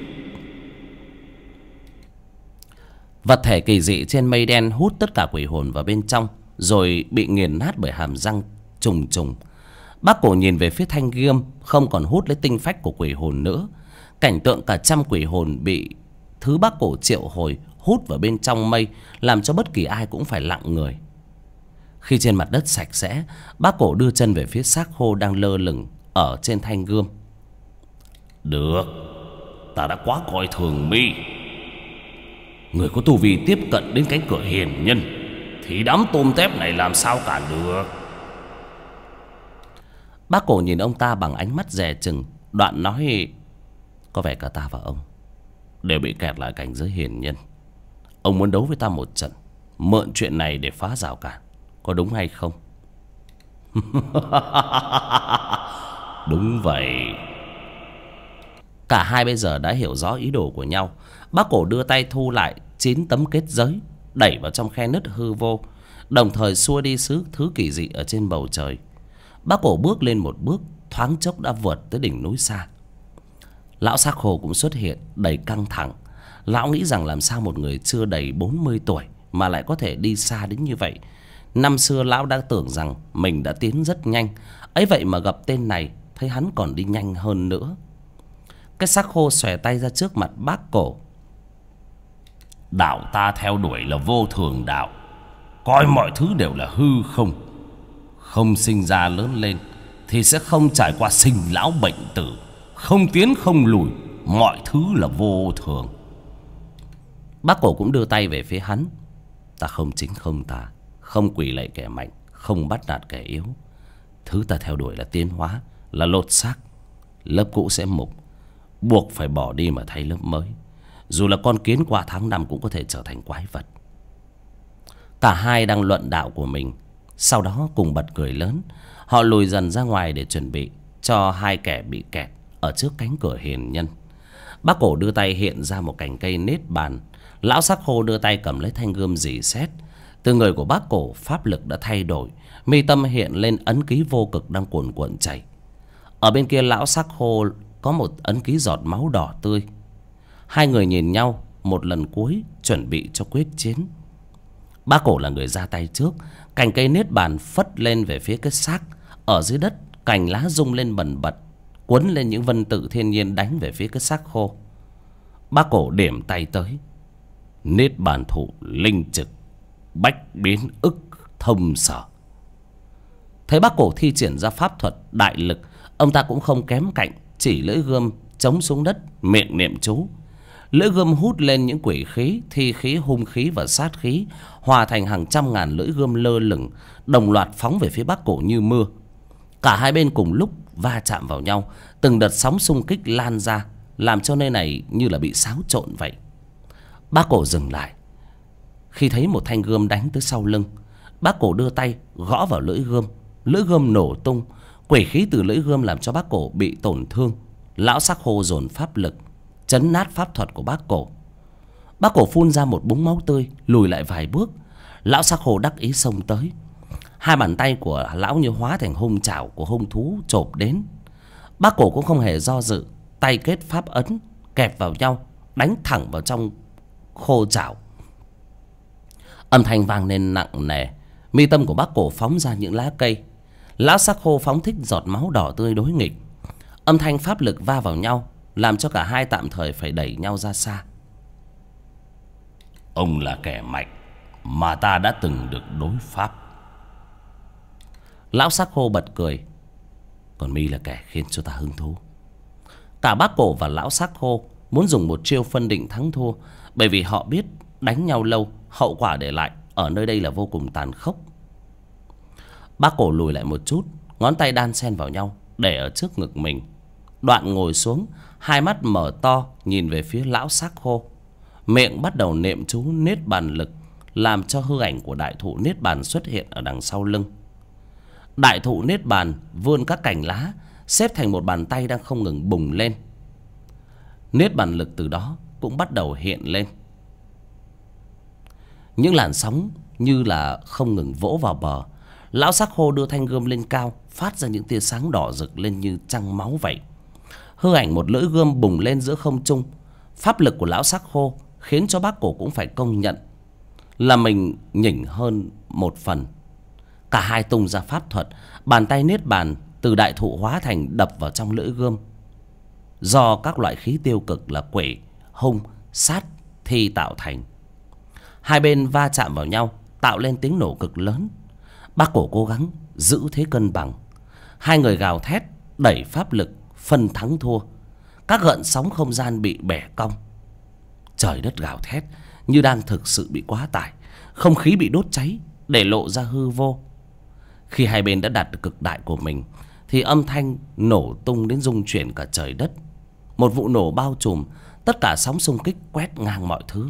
Vật thể kỳ dị trên mây đen hút tất cả quỷ hồn vào bên trong, rồi bị nghiền nát bởi hàm răng trùng trùng. Bác Cổ nhìn về phía thanh gươm, không còn hút lấy tinh phách của quỷ hồn nữa. Cảnh tượng cả trăm quỷ hồn bị thứ Bác Cổ triệu hồi hút vào bên trong mây, làm cho bất kỳ ai cũng phải lặng người. Khi trên mặt đất sạch sẽ, Bác Cổ đưa chân về phía xác khô đang lơ lửng ở trên thanh gươm. Được, ta đã quá coi thường mi. Người có tu vi tiếp cận đến cánh cửa hiền nhân thì đám tôm tép này làm sao cản được. Bác Cổ nhìn ông ta bằng ánh mắt dè chừng, đoạn nói: có vẻ cả ta và ông đều bị kẹt lại cảnh giới hiền nhân. Ông muốn đấu với ta một trận, mượn chuyện này để phá rào cản, có đúng hay không? Đúng vậy. Cả hai bây giờ đã hiểu rõ ý đồ của nhau. Bác Cổ đưa tay thu lại 9 tấm kết giới, đẩy vào trong khe nứt hư vô, đồng thời xua đi thứ kỳ dị ở trên bầu trời. Bác Cổ bước lên một bước, thoáng chốc đã vượt tới đỉnh núi xa. Lão xác khô cũng xuất hiện, đầy căng thẳng. Lão nghĩ rằng làm sao một người chưa đầy 40 tuổi mà lại có thể đi xa đến như vậy. Năm xưa lão đã tưởng rằng mình đã tiến rất nhanh, ấy vậy mà gặp tên này thấy hắn còn đi nhanh hơn nữa. Cái xác khô xòe tay ra trước mặt Bác Cổ. Đạo ta theo đuổi là vô thường đạo, coi mọi thứ đều là hư không. Không sinh ra lớn lên thì sẽ không trải qua sinh lão bệnh tử, không tiến không lùi, mọi thứ là vô thường. Bác Cổ cũng đưa tay về phía hắn. Ta không chính không tà, không quỳ lạy kẻ mạnh, không bắt nạt kẻ yếu. Thứ ta theo đuổi là tiến hóa, là lột xác. Lớp cũ sẽ mục, buộc phải bỏ đi mà thay lớp mới. Dù là con kiến qua tháng năm cũng có thể trở thành quái vật. Cả hai đang luận đạo của mình, sau đó cùng bật cười lớn. Họ lùi dần ra ngoài để chuẩn bị cho hai kẻ bị kẹt ở trước cánh cửa hiền nhân. Bác Cổ đưa tay hiện ra một cành cây nết bàn. Lão xác khô đưa tay cầm lấy thanh gươm rỉ sét. Từ người của Bác Cổ pháp lực đã thay đổi, mi tâm hiện lên ấn ký vô cực đang cuồn cuộn chảy. Ở bên kia lão xác khô có một ấn ký giọt máu đỏ tươi. Hai người nhìn nhau một lần cuối, chuẩn bị cho quyết chiến. Bác Cổ là người ra tay trước. Cành cây nết bàn phất lên về phía cái xác. Ở dưới đất cành lá rung lên bần bật, quấn lên những vân tự thiên nhiên đánh về phía cái xác khô. Bác Cổ điểm tay tới. Nết bàn thụ linh trực, bách biến ức thông sở. Thấy Bác Cổ thi triển ra pháp thuật đại lực, ông ta cũng không kém cạnh, chỉ lưỡi gươm chống xuống đất, miệng niệm chú. Lưỡi gươm hút lên những quỷ khí, thi khí, hung khí và sát khí, hòa thành hàng trăm ngàn lưỡi gươm lơ lửng, đồng loạt phóng về phía Bác Cổ như mưa. Cả hai bên cùng lúc va chạm vào nhau, từng đợt sóng xung kích lan ra, làm cho nơi này như là bị xáo trộn vậy. Bác Cổ dừng lại khi thấy một thanh gươm đánh tới sau lưng. Bác Cổ đưa tay gõ vào lưỡi gươm nổ tung. Quỷ khí từ lưỡi gươm làm cho Bác Cổ bị tổn thương. Lão xác khô dồn pháp lực chấn nát pháp thuật của Bác Cổ. Bác Cổ phun ra một búng máu tươi, lùi lại vài bước. Lão xác khô đắc ý xông tới. Hai bàn tay của lão như hóa thành hung chảo của hung thú chộp đến. Bác Cổ cũng không hề do dự, tay kết pháp ấn kẹp vào nhau, đánh thẳng vào trong khô chảo. Âm thanh vang lên nặng nề. Mi tâm của Bác Cổ phóng ra những lá cây. Lão xác khô phóng thích giọt máu đỏ tươi đối nghịch. Âm thanh pháp lực va vào nhau làm cho cả hai tạm thời phải đẩy nhau ra xa. Ông là kẻ mạnh mà ta đã từng được đối pháp. Lão xác khô bật cười. Còn mi là kẻ khiến cho ta hứng thú. Cả bác cổ và lão xác khô muốn dùng một chiêu phân định thắng thua, bởi vì họ biết đánh nhau lâu, hậu quả để lại ở nơi đây là vô cùng tàn khốc. Bác cổ lùi lại một chút, ngón tay đan xen vào nhau để ở trước ngực mình. Đoạn ngồi xuống, hai mắt mở to nhìn về phía lão xác khô, miệng bắt đầu niệm chú niết bàn lực, làm cho hư ảnh của đại thụ niết bàn xuất hiện ở đằng sau lưng. Đại thụ niết bàn vươn các cành lá xếp thành một bàn tay đang không ngừng bùng lên. Niết bàn lực từ đó cũng bắt đầu hiện lên. Những làn sóng như là không ngừng vỗ vào bờ. Lão xác khô đưa thanh gươm lên cao, phát ra những tia sáng đỏ rực lên như trăng máu vậy. Hư ảnh một lưỡi gươm bùng lên giữa không trung. Pháp lực của lão xác khô khiến cho bác cổ cũng phải công nhận là mình nhỉnh hơn một phần. Cả hai tung ra pháp thuật, bàn tay niết bàn từ đại thụ hóa thành đập vào trong lưỡi gươm. Do các loại khí tiêu cực là quỷ, hung, sát, thi tạo thành. Hai bên va chạm vào nhau tạo lên tiếng nổ cực lớn. Bác cổ cố gắng giữ thế cân bằng. Hai người gào thét đẩy pháp lực phân thắng thua. Các gợn sóng không gian bị bẻ cong. Trời đất gào thét như đang thực sự bị quá tải. Không khí bị đốt cháy để lộ ra hư vô. Khi hai bên đã đạt được cực đại của mình thì âm thanh nổ tung đến rung chuyển cả trời đất. Một vụ nổ bao trùm, tất cả sóng xung kích quét ngang mọi thứ.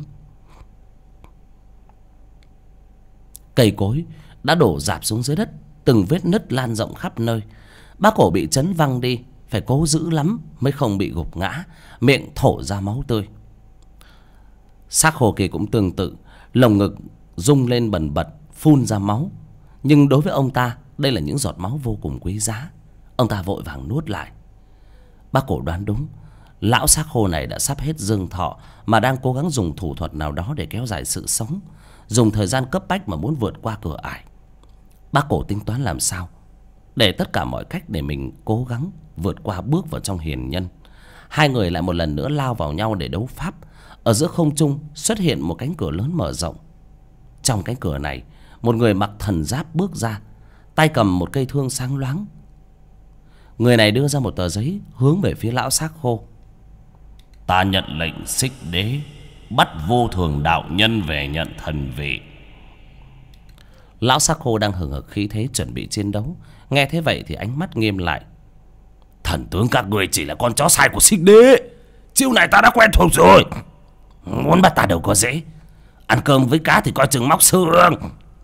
Cây cối đã đổ rạp xuống dưới đất, từng vết nứt lan rộng khắp nơi. Bác cổ bị chấn văng đi, phải cố giữ lắm mới không bị gục ngã, miệng thổ ra máu tươi. Xác khô kia cũng tương tự, lồng ngực rung lên bần bật, phun ra máu. Nhưng đối với ông ta, đây là những giọt máu vô cùng quý giá. Ông ta vội vàng nuốt lại. Bác cổ đoán đúng, lão xác khô này đã sắp hết dương thọ, mà đang cố gắng dùng thủ thuật nào đó để kéo dài sự sống, dùng thời gian cấp bách mà muốn vượt qua cửa ải. Bác cổ tính toán làm sao để tất cả mọi cách để mình cố gắng vượt qua, bước vào trong hiền nhân. Hai người lại một lần nữa lao vào nhau để đấu pháp. Ở giữa không trung xuất hiện một cánh cửa lớn mở rộng. Trong cánh cửa này, một người mặc thần giáp bước ra, tay cầm một cây thương sáng loáng. Người này đưa ra một tờ giấy hướng về phía lão xác khô. Ta nhận lệnh Xích Đế bắt Vô Thường đạo nhân về nhận thần vị. Lão xác khô đang hừng hực khí thế chuẩn bị chiến đấu. Nghe thế vậy thì ánh mắt nghiêm lại. Thần tướng các người chỉ là con chó sai của Xích Đế. Chiêu này ta đã quen thuộc rồi. Muốn bắt ta đâu có dễ. Ăn cơm với cá thì coi chừng móc xương.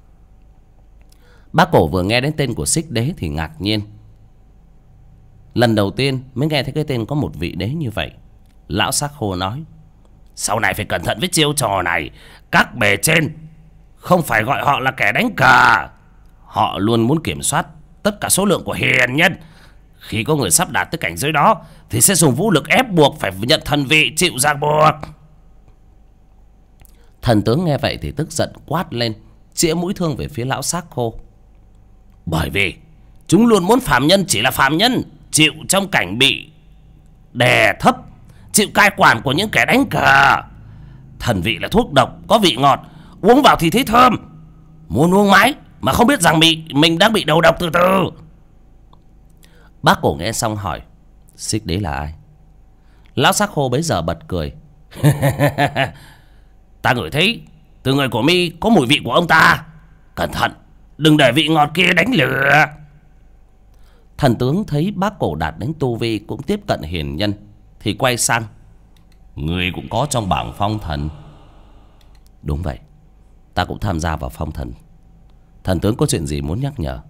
Bác cổ vừa nghe đến tên của Xích Đế thì ngạc nhiên. Lần đầu tiên mới nghe thấy cái tên có một vị đế như vậy. Lão xác khô nói. Sau này phải cẩn thận với chiêu trò này. Các bề trên không phải gọi họ là kẻ đánh cờ. Họ luôn muốn kiểm soát tất cả số lượng của hiền nhân. Khi có người sắp đạt tới cảnh giới đó thì sẽ dùng vũ lực ép buộc phải nhận thần vị, chịu ràng buộc. Thần tướng nghe vậy thì tức giận quát lên, chĩa mũi thương về phía lão xác khô. Bởi vì chúng luôn muốn phàm nhân chỉ là phàm nhân, chịu trong cảnh bị đè thấp, chịu cai quản của những kẻ đánh cờ. Thần vị là thuốc độc, có vị ngọt, uống vào thì thấy thơm. Muốn uống mãi mà không biết rằng mình đang bị đầu độc từ từ. Bác cổ nghe xong hỏi. Xích Đế là ai? Lão xác khô bấy giờ bật cười. Ta ngửi thấy từ người của mi có mùi vị của ông ta. Cẩn thận, đừng để vị ngọt kia đánh lừa. Thần tướng thấy bác cổ đạt đến tu vi cũng tiếp cận hiền nhân thì quay sang. Người cũng có trong bảng phong thần. Đúng vậy, ta cũng tham gia vào phong thần. Thần tướng có chuyện gì muốn nhắc nhở?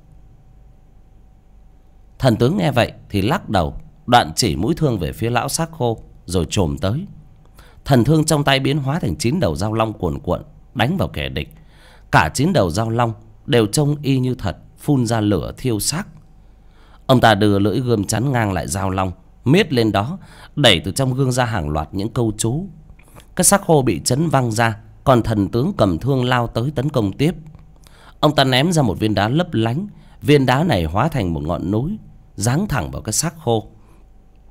Thần tướng nghe vậy thì lắc đầu, đoạn chỉ mũi thương về phía lão xác khô rồi chồm tới. Thần thương trong tay biến hóa thành 9 đầu dao long cuồn cuộn đánh vào kẻ địch. Cả 9 đầu dao long đều trông y như thật, phun ra lửa thiêu xác. Ông ta đưa lưỡi gươm chắn ngang lại dao long, miết lên đó, đẩy từ trong gương ra hàng loạt những câu chú. Cái xác khô bị chấn văng ra, còn thần tướng cầm thương lao tới tấn công tiếp. Ông ta ném ra một viên đá lấp lánh. Viên đá này hóa thành một ngọn núi, giáng thẳng vào cái xác khô.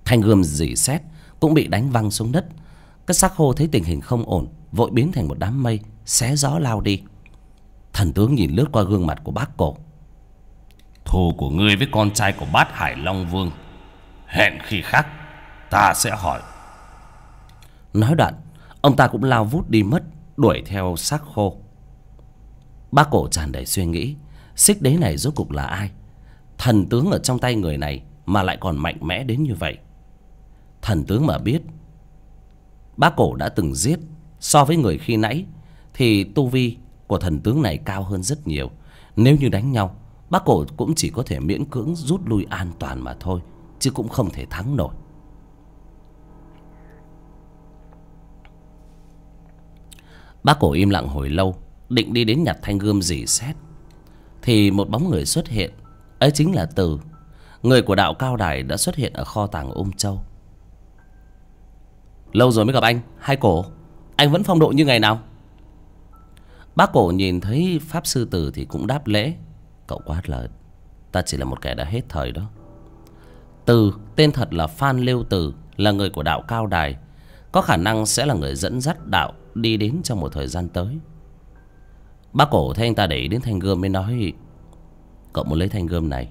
Thanh gươm rỉ sét cũng bị đánh văng xuống đất. Cái xác khô thấy tình hình không ổn, vội biến thành một đám mây xé gió lao đi. Thần tướng nhìn lướt qua gương mặt của bác Cổ. Thù của ngươi với con trai của Bát Hải Long Vương, hẹn khi khác ta sẽ hỏi. Nói đoạn, ông ta cũng lao vút đi mất, đuổi theo xác khô. Bác Cổ tràn đầy suy nghĩ, xích đế này rốt cục là ai? Thần tướng ở trong tay người này mà lại còn mạnh mẽ đến như vậy. Thần tướng mà biết bác Cổ đã từng giết, so với người khi nãy thì tu vi của thần tướng này cao hơn rất nhiều. Nếu như đánh nhau, bác Cổ cũng chỉ có thể miễn cưỡng rút lui an toàn mà thôi, chứ cũng không thể thắng nổi. Bác Cổ im lặng hồi lâu, định đi đến nhặt thanh gươm rỉ sét, thì một bóng người xuất hiện. Ấy chính là Từ, người của đạo Cao Đài đã xuất hiện ở kho tàng Ung Châu. Lâu rồi mới gặp anh, Hai Cổ. Anh vẫn phong độ như ngày nào? Bác Cổ nhìn thấy pháp sư Từ thì cũng đáp lễ. Cậu quát là: ta chỉ là một kẻ đã hết thời đó. Từ, tên thật là Phan Liêu Từ, là người của đạo Cao Đài, có khả năng sẽ là người dẫn dắt đạo đi đến trong một thời gian tới. Bác Cổ thấy anh ta để ý đến thanh gươm mới nói: cậu muốn lấy thanh gươm này?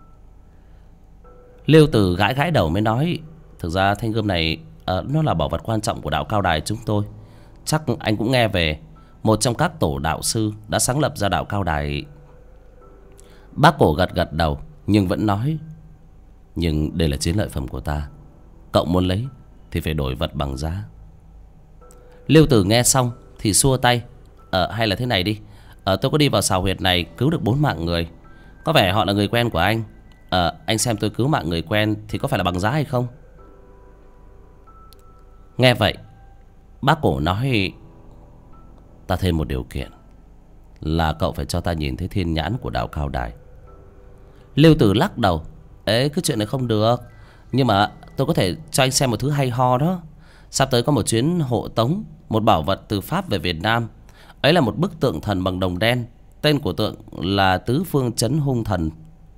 Liêu Từ gãi gãi đầu mới nói: thực ra thanh gươm này nó là bảo vật quan trọng của đạo Cao Đài chúng tôi. Chắc anh cũng nghe về một trong các tổ đạo sư đã sáng lập ra đạo Cao Đài. Bác Cổ gật gật đầu, nhưng vẫn nói: nhưng đây là chiến lợi phẩm của ta, cậu muốn lấy thì phải đổi vật bằng giá. Liêu Tử nghe xong thì xua tay: hay là thế này đi, tôi có đi vào sào huyệt này cứu được 4 mạng người, có vẻ họ là người quen của anh. Anh xem tôi cứu mạng người quen thì có phải là bằng giá hay không? Nghe vậy, bác Cổ nói: ta thêm một điều kiện, là cậu phải cho ta nhìn thấy thiên nhãn của đạo Cao Đài. Liêu Tử lắc đầu: ế, cái chuyện này không được. Nhưng mà tôi có thể cho anh xem một thứ hay ho đó. Sắp tới có một chuyến hộ tống một bảo vật từ Pháp về Việt Nam. Ấy là một bức tượng thần bằng đồng đen. Tên của tượng là Tứ Phương Chấn Hung Thần.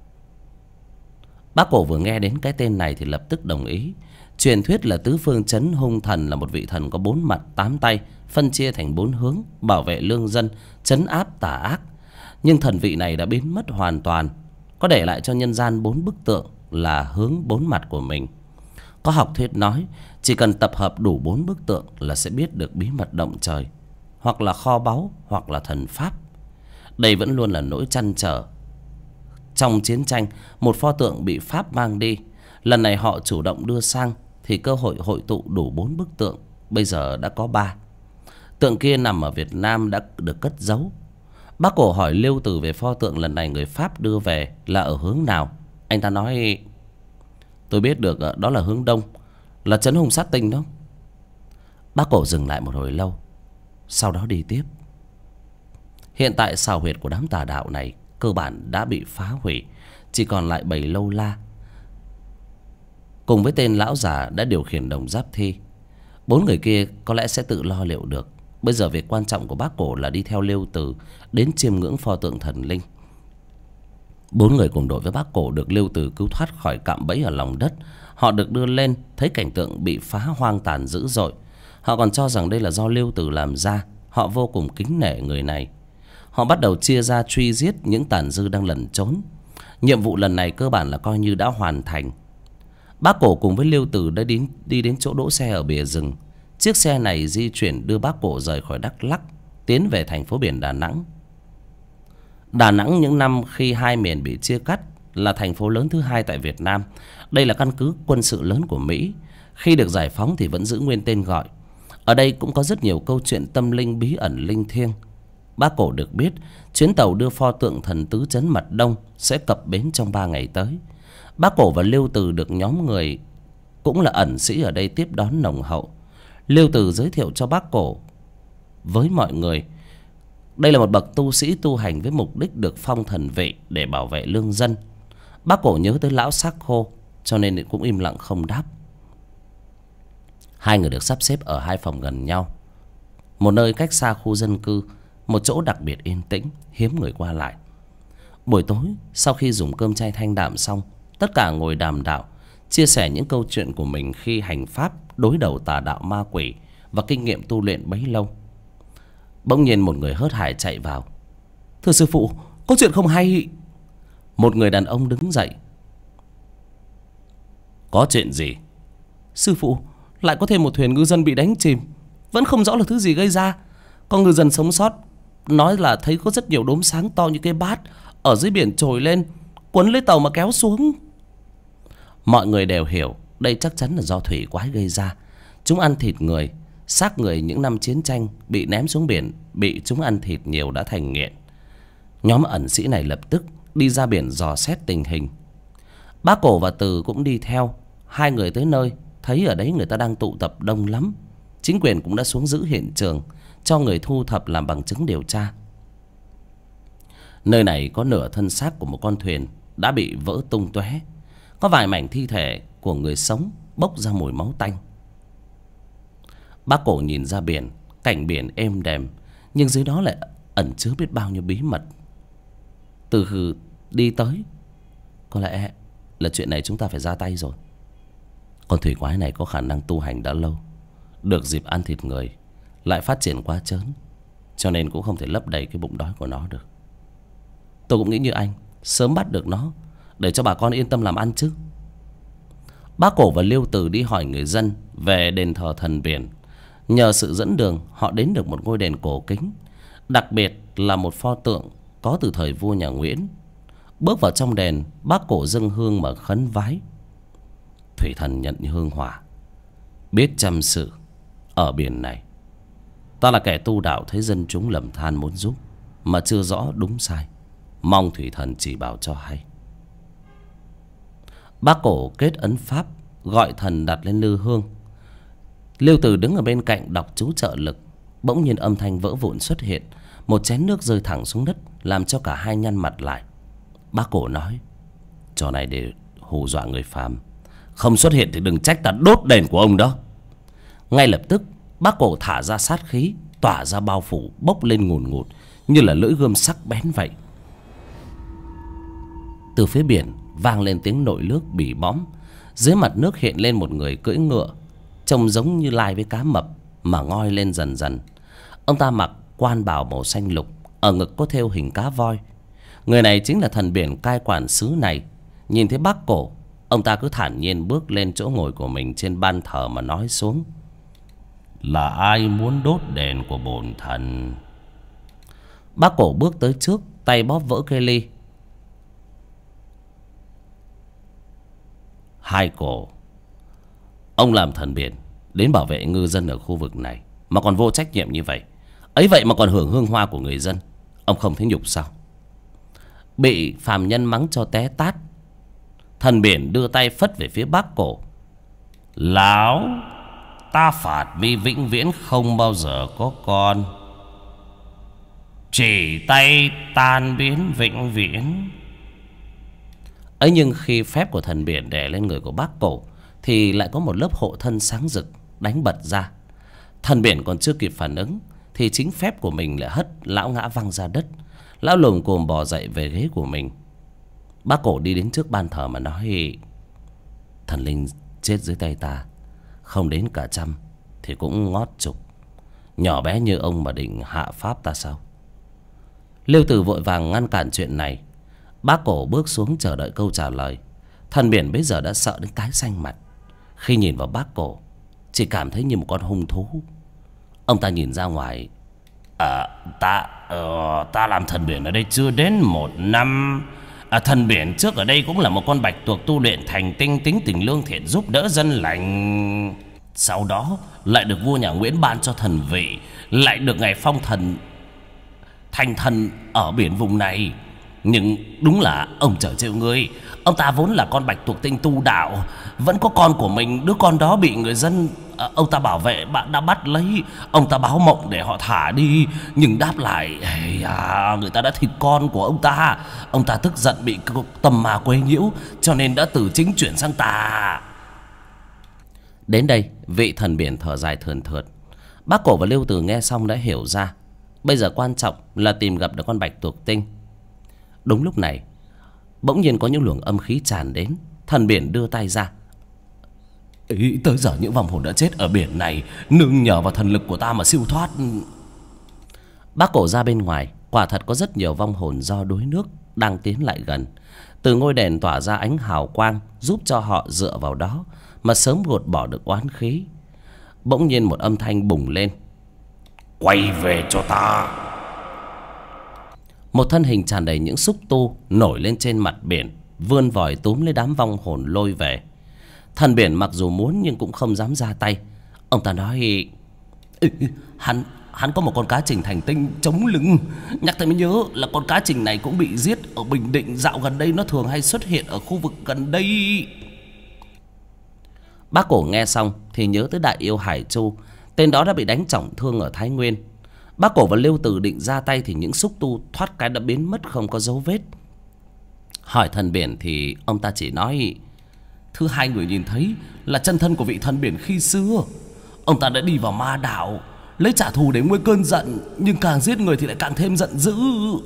Bác Cổ vừa nghe đến cái tên này thì lập tức đồng ý. Truyền thuyết là Tứ Phương Chấn Hung Thần là một vị thần có 4 mặt 8 tay, phân chia thành 4 hướng, bảo vệ lương dân, trấn áp tà ác. Nhưng thần vị này đã biến mất hoàn toàn, có để lại cho nhân gian 4 bức tượng là hướng 4 mặt của mình. Có học thuyết nói chỉ cần tập hợp đủ 4 bức tượng là sẽ biết được bí mật động trời, hoặc là kho báu, hoặc là thần pháp. Đây vẫn luôn là nỗi trăn trở. Trong chiến tranh, một pho tượng bị Pháp mang đi. Lần này họ chủ động đưa sang, thì cơ hội hội tụ đủ 4 bức tượng bây giờ đã có 3. Tượng kia nằm ở Việt Nam đã được cất giấu. Bác Cổ hỏi Liêu Tử về pho tượng lần này người Pháp đưa về là ở hướng nào. Anh ta nói: tôi biết được đó là hướng đông, là trấn Hung Sát Tinh đó. Bác Cổ dừng lại một hồi lâu, sau đó đi tiếp. Hiện tại sào huyệt của đám tà đạo này cơ bản đã bị phá hủy, chỉ còn lại bầy lâu la cùng với tên lão già đã điều khiển đồng giáp thi. 4 người kia có lẽ sẽ tự lo liệu được. Bây giờ việc quan trọng của bác Cổ là đi theo Liêu Tử đến chiêm ngưỡng pho tượng thần linh. 4 người cùng đội với bác Cổ được Liêu Tử cứu thoát khỏi cạm bẫy ở lòng đất. Họ được đưa lên, thấy cảnh tượng bị phá hoang tàn dữ dội. Họ còn cho rằng đây là do Liêu Tử làm ra. Họ vô cùng kính nể người này. Họ bắt đầu chia ra truy giết những tàn dư đang lẩn trốn. Nhiệm vụ lần này cơ bản là coi như đã hoàn thành. Bác Cổ cùng với Liêu Tử đã đi đến chỗ đỗ xe ở bìa rừng. Chiếc xe này di chuyển đưa bác Cổ rời khỏi Đắk Lắk, tiến về thành phố biển Đà Nẵng. Đà Nẵng những năm khi hai miền bị chia cắt là thành phố lớn thứ 2 tại Việt Nam. Đây là căn cứ quân sự lớn của Mỹ. Khi được giải phóng thì vẫn giữ nguyên tên gọi. Ở đây cũng có rất nhiều câu chuyện tâm linh bí ẩn linh thiêng. Bác Cổ được biết chuyến tàu đưa pho tượng thần tứ trấn Mật Đông sẽ cập bến trong 3 ngày tới. Bác Cổ và Liêu Tử được nhóm người cũng là ẩn sĩ ở đây tiếp đón nồng hậu. Liêu Tử giới thiệu cho bác Cổ với mọi người đây là một bậc tu sĩ tu hành với mục đích được phong thần vị để bảo vệ lương dân. Bác Cổ nhớ tới lão xác khô cho nên cũng im lặng không đáp. Hai người được sắp xếp ở 2 phòng gần nhau, một nơi cách xa khu dân cư, một chỗ đặc biệt yên tĩnh, hiếm người qua lại. Buổi tối sau khi dùng cơm chay thanh đạm xong, tất cả ngồi đàm đạo. chia sẻ những câu chuyện của mình khi hành pháp đối đầu tà đạo ma quỷ và kinh nghiệm tu luyện bấy lâu. Bỗng nhiên một người hớt hải chạy vào. Thưa sư phụ, có chuyện không hay. Một người đàn ông đứng dậy. Có chuyện gì? Sư phụ, lại có thêm một thuyền ngư dân bị đánh chìm, vẫn không rõ là thứ gì gây ra. Có ngư dân sống sót nói là thấy có rất nhiều đốm sáng to như cây bát ở dưới biển trồi lên, cuốn lấy tàu mà kéo xuống. Mọi người đều hiểu đây chắc chắn là do thủy quái gây ra. Chúng ăn thịt người, xác người những năm chiến tranh bị ném xuống biển, bị chúng ăn thịt nhiều đã thành nghiện. Nhóm ẩn sĩ này lập tức đi ra biển dò xét tình hình. Bác Cổ và Từ cũng đi theo. Hai người tới nơi thấy ở đấy người ta đang tụ tập đông lắm. Chính quyền cũng đã xuống giữ hiện trường, cho người thu thập làm bằng chứng điều tra. Nơi này có nửa thân xác của một con thuyền đã bị vỡ tung tóe. Có vài mảnh thi thể của người sống bốc ra mùi máu tanh. Bác Cổ nhìn ra biển, cảnh biển êm đềm, nhưng dưới đó lại ẩn chứa biết bao nhiêu bí mật. Từ đi tới. Có lẽ là chuyện này chúng ta phải ra tay rồi. Con thủy quái này có khả năng tu hành đã lâu, được dịp ăn thịt người, lại phát triển quá chớn, cho nên cũng không thể lấp đầy cái bụng đói của nó được. Tôi cũng nghĩ như anh, sớm bắt được nó để cho bà con yên tâm làm ăn chứ. Bác Cổ và Liêu Từ đi hỏi người dân về đền thờ thần biển. Nhờ sự dẫn đường, họ đến được một ngôi đền cổ kính, đặc biệt là một pho tượng có từ thời vua nhà Nguyễn. Bước vào trong đền, bác Cổ dâng hương mà khấn vái. Thủy thần nhận hương hỏa, biết chăm sự ở biển này. Ta là kẻ tu đạo thấy dân chúng lầm than muốn giúp, mà chưa rõ đúng sai, mong thủy thần chỉ bảo cho hay. Bác Cổ kết ấn pháp, gọi thần đặt lên lư hương. Liêu Từ đứng ở bên cạnh đọc chú trợ lực. Bỗng nhiên âm thanh vỡ vụn xuất hiện, một chén nước rơi thẳng xuống đất, làm cho cả hai nhăn mặt lại. Bác Cổ nói: trò này để hù dọa người phàm, không xuất hiện thì đừng trách ta đốt đền của ông đó. Ngay lập tức bác Cổ thả ra sát khí, tỏa ra bao phủ, bốc lên ngùn ngụt như là lưỡi gươm sắc bén vậy. Từ phía biển vang lên tiếng nổi nước bỉ bõm. Dưới mặt nước hiện lên một người cưỡi ngựa, trông giống như lai với cá mập mà ngoi lên dần dần. Ông ta mặc quan bào màu xanh lục, ở ngực có thêu hình cá voi. Người này chính là thần biển cai quản xứ này. Nhìn thấy bác Cổ, ông ta cứ thản nhiên bước lên chỗ ngồi của mình trên ban thờ mà nói xuống: là ai muốn đốt đền của bổn thần? Bác Cổ bước tới trước, tay bóp vỡ cây ly. Hai Cổ, ông làm thần biển đến bảo vệ ngư dân ở khu vực này mà còn vô trách nhiệm như vậy, ấy vậy mà còn hưởng hương hoa của người dân, ông không thấy nhục sao? Bị phàm nhân mắng cho té tát, thần biển đưa tay phất về phía bác Cổ: lão, ta phạt mi vĩnh viễn không bao giờ có con, chỉ tay tan biến vĩnh viễn. Ấy nhưng khi phép của thần biển đè lên người của bác Cổ thì lại có một lớp hộ thân sáng rực đánh bật ra. Thần biển còn chưa kịp phản ứng thì chính phép của mình lại hất lão ngã văng ra đất. Lão lồm cồm bò dậy về ghế của mình. Bác Cổ đi đến trước ban thờ mà nói: thần linh chết dưới tay ta không đến cả trăm thì cũng ngót chục. Nhỏ bé như ông mà định hạ pháp ta sao? Liêu Từ vội vàng ngăn cản chuyện này. Bác Cổ bước xuống chờ đợi câu trả lời. Thần biển bây giờ đã sợ đến tái xanh mặt. Khi nhìn vào bác Cổ, chỉ cảm thấy như một con hung thú. Ông ta nhìn ra ngoài: ta làm thần biển ở đây chưa đến 1 năm. Thần biển trước ở đây cũng là một con bạch tuộc tu luyện thành tinh, tính tình lương thiện, giúp đỡ dân lành. Sau đó lại được vua nhà Nguyễn ban cho thần vị, lại được ngài phong thần thành thần ở biển vùng này. Nhưng đúng là ông trở trêu ngươi. Ông ta vốn là con bạch tuộc tinh tu đạo, vẫn có con của mình. Đứa con đó bị người dân ông ta bảo vệ bạn đã bắt lấy. Ông ta báo mộng để họ thả đi, nhưng đáp lại người ta đã thịt con của ông ta. Ông ta tức giận bị tâm ma quấy nhiễu, cho nên đã từ chính chuyển sang tà. Đến đây vị thần biển thở dài thườn thượt. Bác Cổ và Liêu Từ nghe xong đã hiểu ra, bây giờ quan trọng là tìm gặp được con bạch tuộc tinh. Đúng lúc này bỗng nhiên có những luồng âm khí tràn đến. Thần biển đưa tay ra, Ý, tới giờ những vong hồn đã chết ở biển này nương nhờ vào thần lực của ta mà siêu thoát. Bác Cổ ra bên ngoài, quả thật có rất nhiều vong hồn do đuối nước đang tiến lại gần. Từ ngôi đèn tỏa ra ánh hào quang, giúp cho họ dựa vào đó mà sớm gột bỏ được oán khí. Bỗng nhiên một âm thanh bùng lên: quay về cho ta. Một thân hình tràn đầy những xúc tu nổi lên trên mặt biển, vươn vòi túm lấy đám vong hồn lôi về. Thần biển mặc dù muốn nhưng cũng không dám ra tay. Ông ta nói: Hắn có một con cá trình thành tinh chống lưng. Nhắc tới mới nhớ là con cá trình này cũng bị giết ở Bình Định. Dạo gần đây nó thường hay xuất hiện ở khu vực gần đây. Bác Cổ nghe xong thì nhớ tới đại yêu Hải Chu. Tên đó đã bị đánh trọng thương ở Thái Nguyên. Bác Cổ và Liêu Từ định ra tay thì những xúc tu thoát cái đã biến mất không có dấu vết. Hỏi thần biển thì ông ta chỉ nói: thứ hai người nhìn thấy là chân thân của vị thần biển khi xưa. Ông ta đã đi vào ma đảo lấy trả thù để nguôi cơn giận, nhưng càng giết người thì lại càng thêm giận dữ.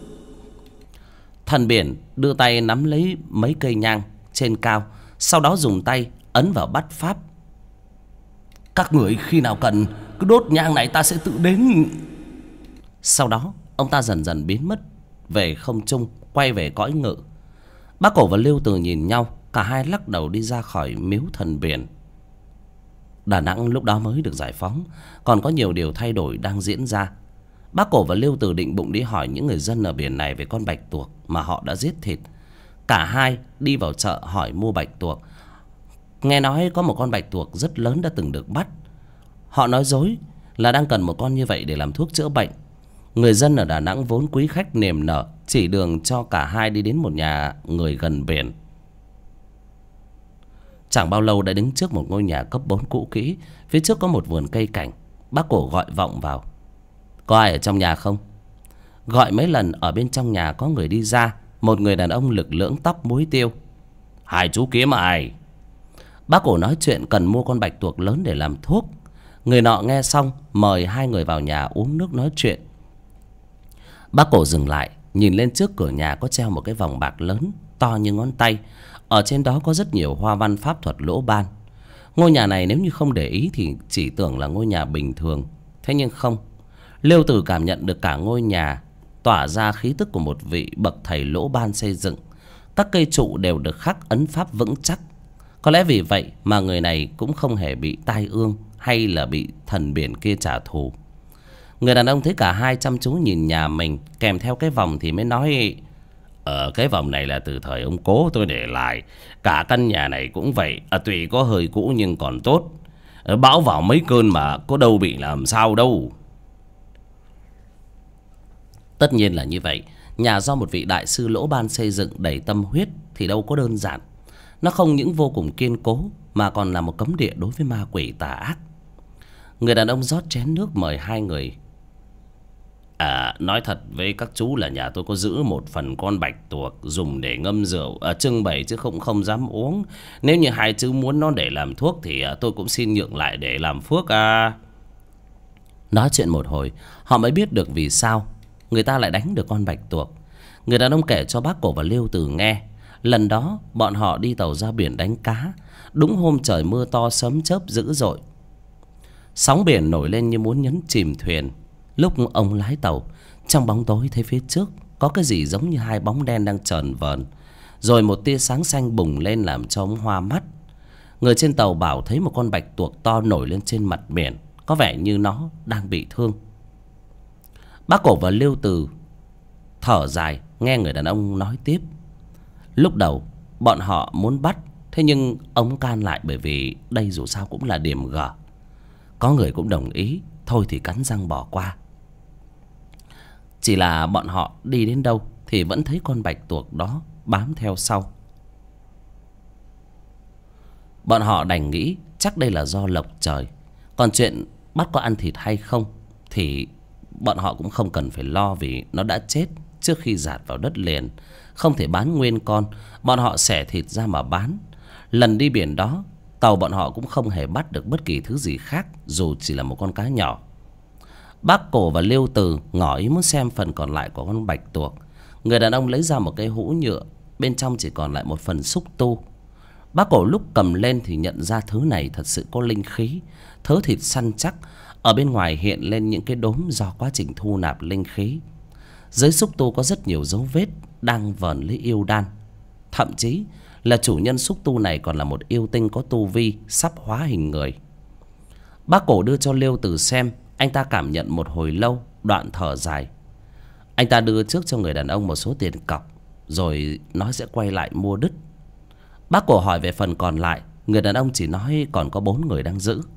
Thần biển đưa tay nắm lấy mấy cây nhang trên cao, sau đó dùng tay ấn vào bát pháp. Các người khi nào cần cứ đốt nhang này, ta sẽ tự đến. Sau đó ông ta dần dần biến mất về không trung, quay về cõi ngự. Bác Cổ và Liêu Từ nhìn nhau, cả hai lắc đầu đi ra khỏi miếu thần biển. Đà Nẵng lúc đó mới được giải phóng, còn có nhiều điều thay đổi đang diễn ra. Bác Cổ và Liêu Từ định bụng đi hỏi những người dân ở biển này về con bạch tuộc mà họ đã giết thịt. Cả hai đi vào chợ hỏi mua bạch tuộc. Nghe nói có một con bạch tuộc rất lớn đã từng được bắt. Họ nói dối là đang cần một con như vậy để làm thuốc chữa bệnh. Người dân ở Đà Nẵng vốn quý khách niềm nở, chỉ đường cho cả hai đi đến một nhà người gần biển. Chẳng bao lâu đã đứng trước một ngôi nhà cấp 4 cũ kỹ. Phía trước có một vườn cây cảnh. Bác Cổ gọi vọng vào: có ai ở trong nhà không? Gọi mấy lần ở bên trong nhà có người đi ra. Một người đàn ông lực lưỡng, tóc muối tiêu: hai chú kiếm ai? Bác Cổ nói chuyện cần mua con bạch tuộc lớn để làm thuốc. Người nọ nghe xong mời hai người vào nhà uống nước nói chuyện. Bác Cổ dừng lại, nhìn lên trước cửa nhà có treo một cái vòng bạc lớn to như ngón tay. Ở trên đó có rất nhiều hoa văn pháp thuật lỗ ban. Ngôi nhà này nếu như không để ý thì chỉ tưởng là ngôi nhà bình thường. Thế nhưng không. Liêu Từ cảm nhận được cả ngôi nhà tỏa ra khí tức của một vị bậc thầy lỗ ban xây dựng. Các cây trụ đều được khắc ấn pháp vững chắc. Có lẽ vì vậy mà người này cũng không hề bị tai ương hay là bị thần biển kia trả thù. Người đàn ông thấy cả hai chăm chú nhìn nhà mình kèm theo cái vòng thì mới nói: cái vòng này là từ thời ông cố tôi để lại. Cả căn nhà này cũng vậy. Tuy có hơi cũ nhưng còn tốt. Bão vào mấy cơn mà có đâu bị làm sao đâu. Tất nhiên là như vậy. Nhà do một vị đại sư lỗ ban xây dựng đầy tâm huyết thì đâu có đơn giản. Nó không những vô cùng kiên cố mà còn là một cấm địa đối với ma quỷ tà ác. Người đàn ông rót chén nước mời hai người. Nói thật với các chú là nhà tôi có giữ một phần con bạch tuộc dùng để ngâm rượu, trưng bày chứ không dám uống. Nếu như hai chú muốn nó để làm thuốc thì tôi cũng xin nhượng lại để làm phước. Nói chuyện một hồi họ mới biết được vì sao người ta lại đánh được con bạch tuộc. Người đàn ông kể cho bác Cổ và Liêu Từ nghe. Lần đó bọn họ đi tàu ra biển đánh cá. Đúng hôm trời mưa to sấm chớp dữ dội. Sóng biển nổi lên như muốn nhấn chìm thuyền. Lúc ông lái tàu, trong bóng tối thấy phía trước có cái gì giống như hai bóng đen đang chờn vờn. Rồi một tia sáng xanh bùng lên làm cho ông hoa mắt. Người trên tàu bảo thấy một con bạch tuộc to nổi lên trên mặt biển, có vẻ như nó đang bị thương. Bác Cổ và Liêu Từ thở dài nghe người đàn ông nói tiếp. Lúc đầu bọn họ muốn bắt, thế nhưng ông can lại bởi vì đây dù sao cũng là điểm gở. Có người cũng đồng ý, thôi thì cắn răng bỏ qua. Chỉ là bọn họ đi đến đâu thì vẫn thấy con bạch tuộc đó bám theo sau. Bọn họ đành nghĩ chắc đây là do lộc trời. Còn chuyện bắt có ăn thịt hay không thì bọn họ cũng không cần phải lo, vì nó đã chết trước khi dạt vào đất liền. Không thể bán nguyên con, bọn họ xẻ thịt ra mà bán. Lần đi biển đó, tàu bọn họ cũng không hề bắt được bất kỳ thứ gì khác, dù chỉ là một con cá nhỏ. Bác Cổ và Liêu Từ ngỏ ý muốn xem phần còn lại của con bạch tuộc. Người đàn ông lấy ra một cái hũ nhựa, bên trong chỉ còn lại một phần xúc tu. Bác Cổ lúc cầm lên thì nhận ra thứ này thật sự có linh khí. Thớ thịt săn chắc, ở bên ngoài hiện lên những cái đốm do quá trình thu nạp linh khí. Dưới xúc tu có rất nhiều dấu vết đang vờn lấy yêu đan. Thậm chí là chủ nhân xúc tu này còn là một yêu tinh có tu vi sắp hóa hình người. Bác Cổ đưa cho Liêu Tử xem. Anh ta cảm nhận một hồi lâu, đoạn thở dài. Anh ta đưa trước cho người đàn ông một số tiền cọc, rồi nói sẽ quay lại mua đứt. Bác Cổ hỏi về phần còn lại. Người đàn ông chỉ nói còn có 4 người đang giữ.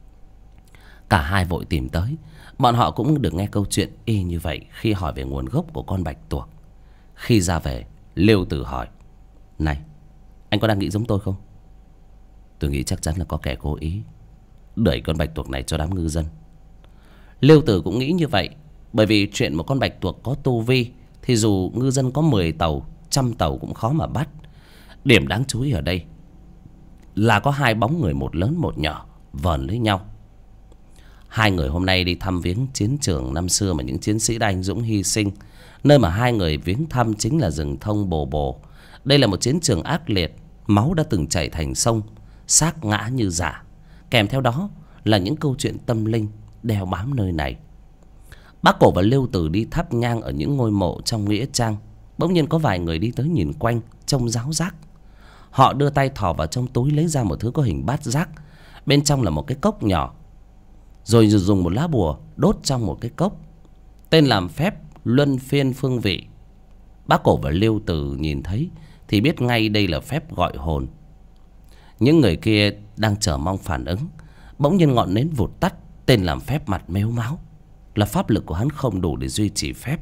Cả hai vội tìm tới. Bọn họ cũng được nghe câu chuyện y như vậy khi hỏi về nguồn gốc của con bạch tuộc. Khi ra về, Liêu Tử hỏi: Này, anh có đang nghĩ giống tôi không? Tôi nghĩ chắc chắn là có kẻ cố ý đẩy con bạch tuộc này cho đám ngư dân. Liêu Tử cũng nghĩ như vậy. Bởi vì chuyện một con bạch tuộc có tu vi thì dù ngư dân có 10 tàu, 100 tàu cũng khó mà bắt. Điểm đáng chú ý ở đây là có 2 bóng người, một lớn một nhỏ, vờn lấy nhau. 2 người hôm nay đi thăm viếng chiến trường năm xưa mà những chiến sĩ đã anh dũng hy sinh. Nơi mà 2 người viếng thăm chính là rừng thông Bồ Bồ. Đây là một chiến trường ác liệt, máu đã từng chảy thành sông, xác ngã như rả. Kèm theo đó là những câu chuyện tâm linh đeo bám nơi này. Bác Cổ và Liêu Tử đi thắp nhang ở những ngôi mộ trong nghĩa trang. Bỗng nhiên có vài người đi tới nhìn quanh, trông ráo rác. Họ đưa tay thò vào trong túi lấy ra một thứ có hình bát giác. Bên trong là một cái cốc nhỏ, rồi dùng một lá bùa đốt trong một cái cốc. Tên làm phép luân phiên phương vị. Bác Cổ và Liêu Tử nhìn thấy thì biết ngay đây là phép gọi hồn. Những người kia đang chờ mong phản ứng. Bỗng nhiên ngọn nến vụt tắt. Tên làm phép mặt mếu máo. Là pháp lực của hắn không đủ để duy trì phép.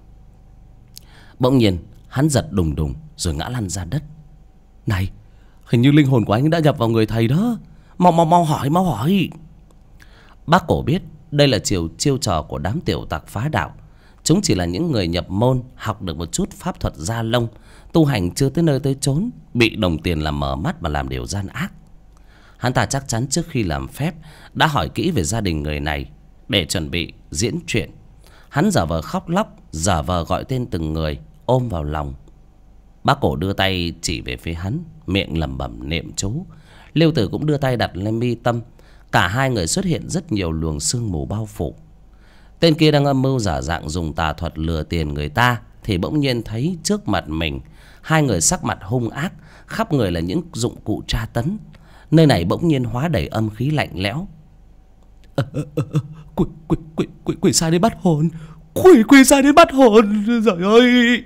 Bỗng nhiên hắn giật đùng đùng rồi ngã lăn ra đất. Này, hình như linh hồn của anh đã nhập vào người thầy đó. Mau hỏi, mau hỏi. Bác Cổ biết đây là chiêu trò của đám tiểu tặc phá đạo. Chúng chỉ là những người nhập môn, học được một chút pháp thuật da lông, tu hành chưa tới nơi tới chốn, bị đồng tiền làm mờ mắt mà làm điều gian ác. Hắn ta chắc chắn trước khi làm phép đã hỏi kỹ về gia đình người này để chuẩn bị diễn chuyện. Hắn giả vờ khóc lóc, giả vờ gọi tên từng người, ôm vào lòng. Bác Cổ đưa tay chỉ về phía hắn, miệng lẩm bẩm niệm chú. Liêu Tử cũng đưa tay đặt lên mi tâm. Cả 2 người xuất hiện rất nhiều luồng sương mù bao phủ. Tên kia đang âm mưu giả dạng dùng tà thuật lừa tiền người ta thì bỗng nhiên thấy trước mặt mình 2 người sắc mặt hung ác, khắp người là những dụng cụ tra tấn. Nơi này bỗng nhiên hóa đầy âm khí lạnh lẽo. Quỷ sai đến bắt hồn. Quỷ sai đến bắt hồn. Trời ơi.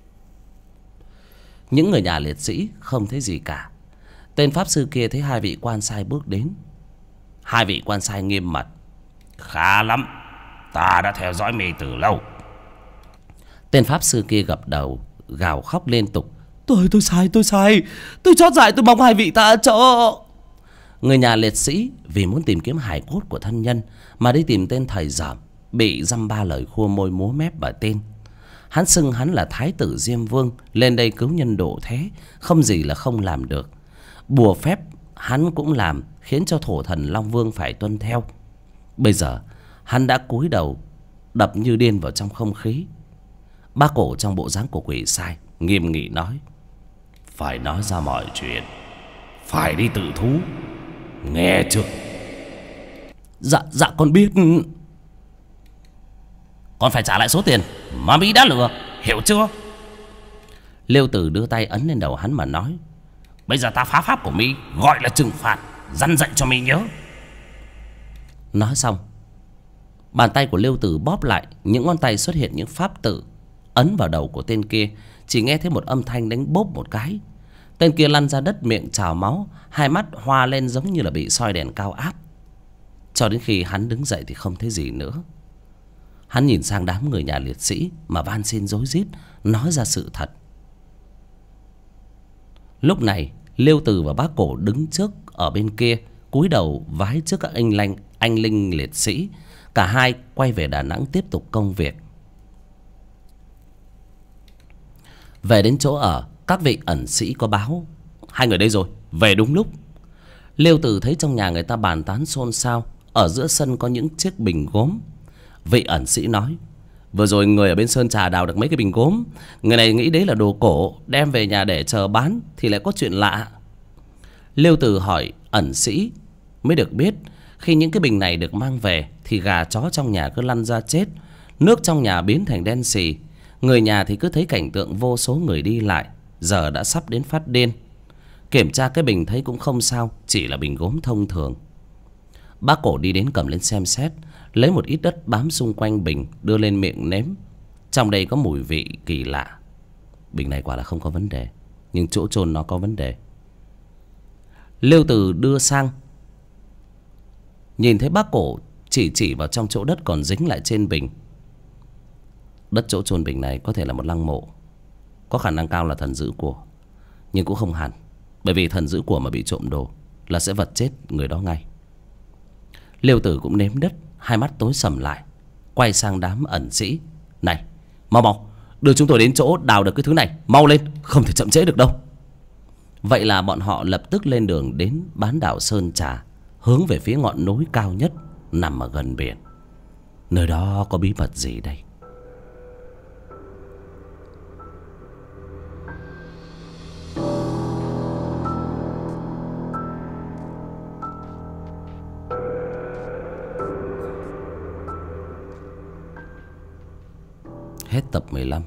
Những người nhà liệt sĩ không thấy gì cả. Tên pháp sư kia thấy 2 vị quan sai bước đến. 2 vị quan sai nghiêm mặt: Khá lắm, ta đã theo dõi mi từ lâu. Tên pháp sư kia gập đầu gào khóc liên tục: Tôi sai. Tôi chót dại, tôi mong 2 vị tha cho. Người nhà liệt sĩ vì muốn tìm kiếm hài cốt của thân nhân mà đi tìm tên thầy dởm, bị dăm ba lời khua môi múa mép bởi tên. Hắn xưng hắn là Thái tử Diêm Vương, lên đây cứu nhân độ thế, không gì là không làm được. Bùa phép hắn cũng làm, khiến cho thổ thần Long Vương phải tuân theo. Bây giờ hắn đã cúi đầu đập như điên vào trong không khí. Bác Cổ trong bộ dáng của quỷ sai nghiêm nghị nói: Phải nói ra mọi chuyện, phải đi tự thú, nghe chưa? Dạ con biết. Con phải trả lại số tiền mà Mỹ đã lừa, hiểu chưa? Liêu Tử đưa tay ấn lên đầu hắn mà nói: Bây giờ ta phá pháp của Mỹ, gọi là trừng phạt, răn dạy cho Mỹ nhớ. Nói xong, bàn tay của Liêu Tử bóp lại, những ngón tay xuất hiện những pháp tự ấn vào đầu của tên kia. Chỉ nghe thấy một âm thanh đánh bốp một cái. Tên kia lăn ra đất, miệng trào máu, 2 mắt hoa lên giống như là bị soi đèn cao áp. Cho đến khi hắn đứng dậy thì không thấy gì nữa. Hắn nhìn sang đám người nhà liệt sĩ mà van xin rối rít, nói ra sự thật. Lúc này Liêu Tử và Bác Cổ đứng trước ở bên kia, cúi đầu vái trước các anh linh liệt sĩ. Cả hai quay về Đà Nẵng tiếp tục công việc. Về đến chỗ ở, các vị ẩn sĩ có báo: 2 người đây rồi, về đúng lúc. Liêu Tử thấy trong nhà người ta bàn tán xôn xao. Ở giữa sân có những chiếc bình gốm. Vị ẩn sĩ nói: Vừa rồi người ở bên Sơn Trà đào được mấy cái bình gốm. Người này nghĩ đấy là đồ cổ, đem về nhà để chờ bán thì lại có chuyện lạ. Liêu Từ hỏi ẩn sĩ mới được biết, khi những cái bình này được mang về thì gà chó trong nhà cứ lăn ra chết, nước trong nhà biến thành đen xì. Người nhà thì cứ thấy cảnh tượng vô số người đi lại, giờ đã sắp đến phát điên. Kiểm tra cái bình thấy cũng không sao, chỉ là bình gốm thông thường. Bác Cổ đi đến cầm lên xem xét, lấy một ít đất bám xung quanh bình đưa lên miệng nếm. Trong đây có mùi vị kỳ lạ. Bình này quả là không có vấn đề, nhưng chỗ chôn nó có vấn đề. Liêu Từ đưa sang, nhìn thấy bác Cổ chỉ vào trong chỗ đất còn dính lại trên bình. Đất chỗ chôn bình này có thể là một lăng mộ, có khả năng cao là thần giữ của, nhưng cũng không hẳn, bởi vì thần giữ của mà bị trộm đồ là sẽ vật chết người đó ngay. Liêu Tử cũng nếm đất, hai mắt tối sầm lại, quay sang đám ẩn sĩ. Này, mau đưa chúng tôi đến chỗ đào được cái thứ này, mau lên, không thể chậm trễ được đâu. Vậy là bọn họ lập tức lên đường đến bán đảo Sơn Trà, hướng về phía ngọn núi cao nhất nằm ở gần biển. Nơi đó có bí mật gì đây? Hết tập 15.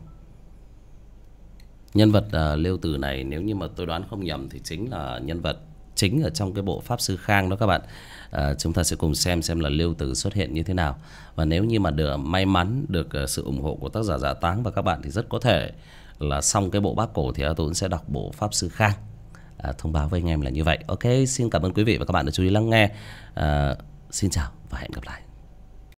Nhân vật Liêu Từ này nếu như mà tôi đoán không nhầm thì chính là nhân vật chính ở trong cái bộ Pháp Sư Khang đó các bạn. Chúng ta sẽ cùng xem là Liêu Từ xuất hiện như thế nào. Và nếu như mà được may mắn được sự ủng hộ của tác giả Dạ Táng và các bạn thì rất có thể là xong cái bộ Bác Cổ thì tôi cũng sẽ đọc bộ Pháp Sư Khang. Thông báo với anh em là như vậy. Ok, xin cảm ơn quý vị và các bạn đã chú ý lắng nghe. Xin chào và hẹn gặp lại.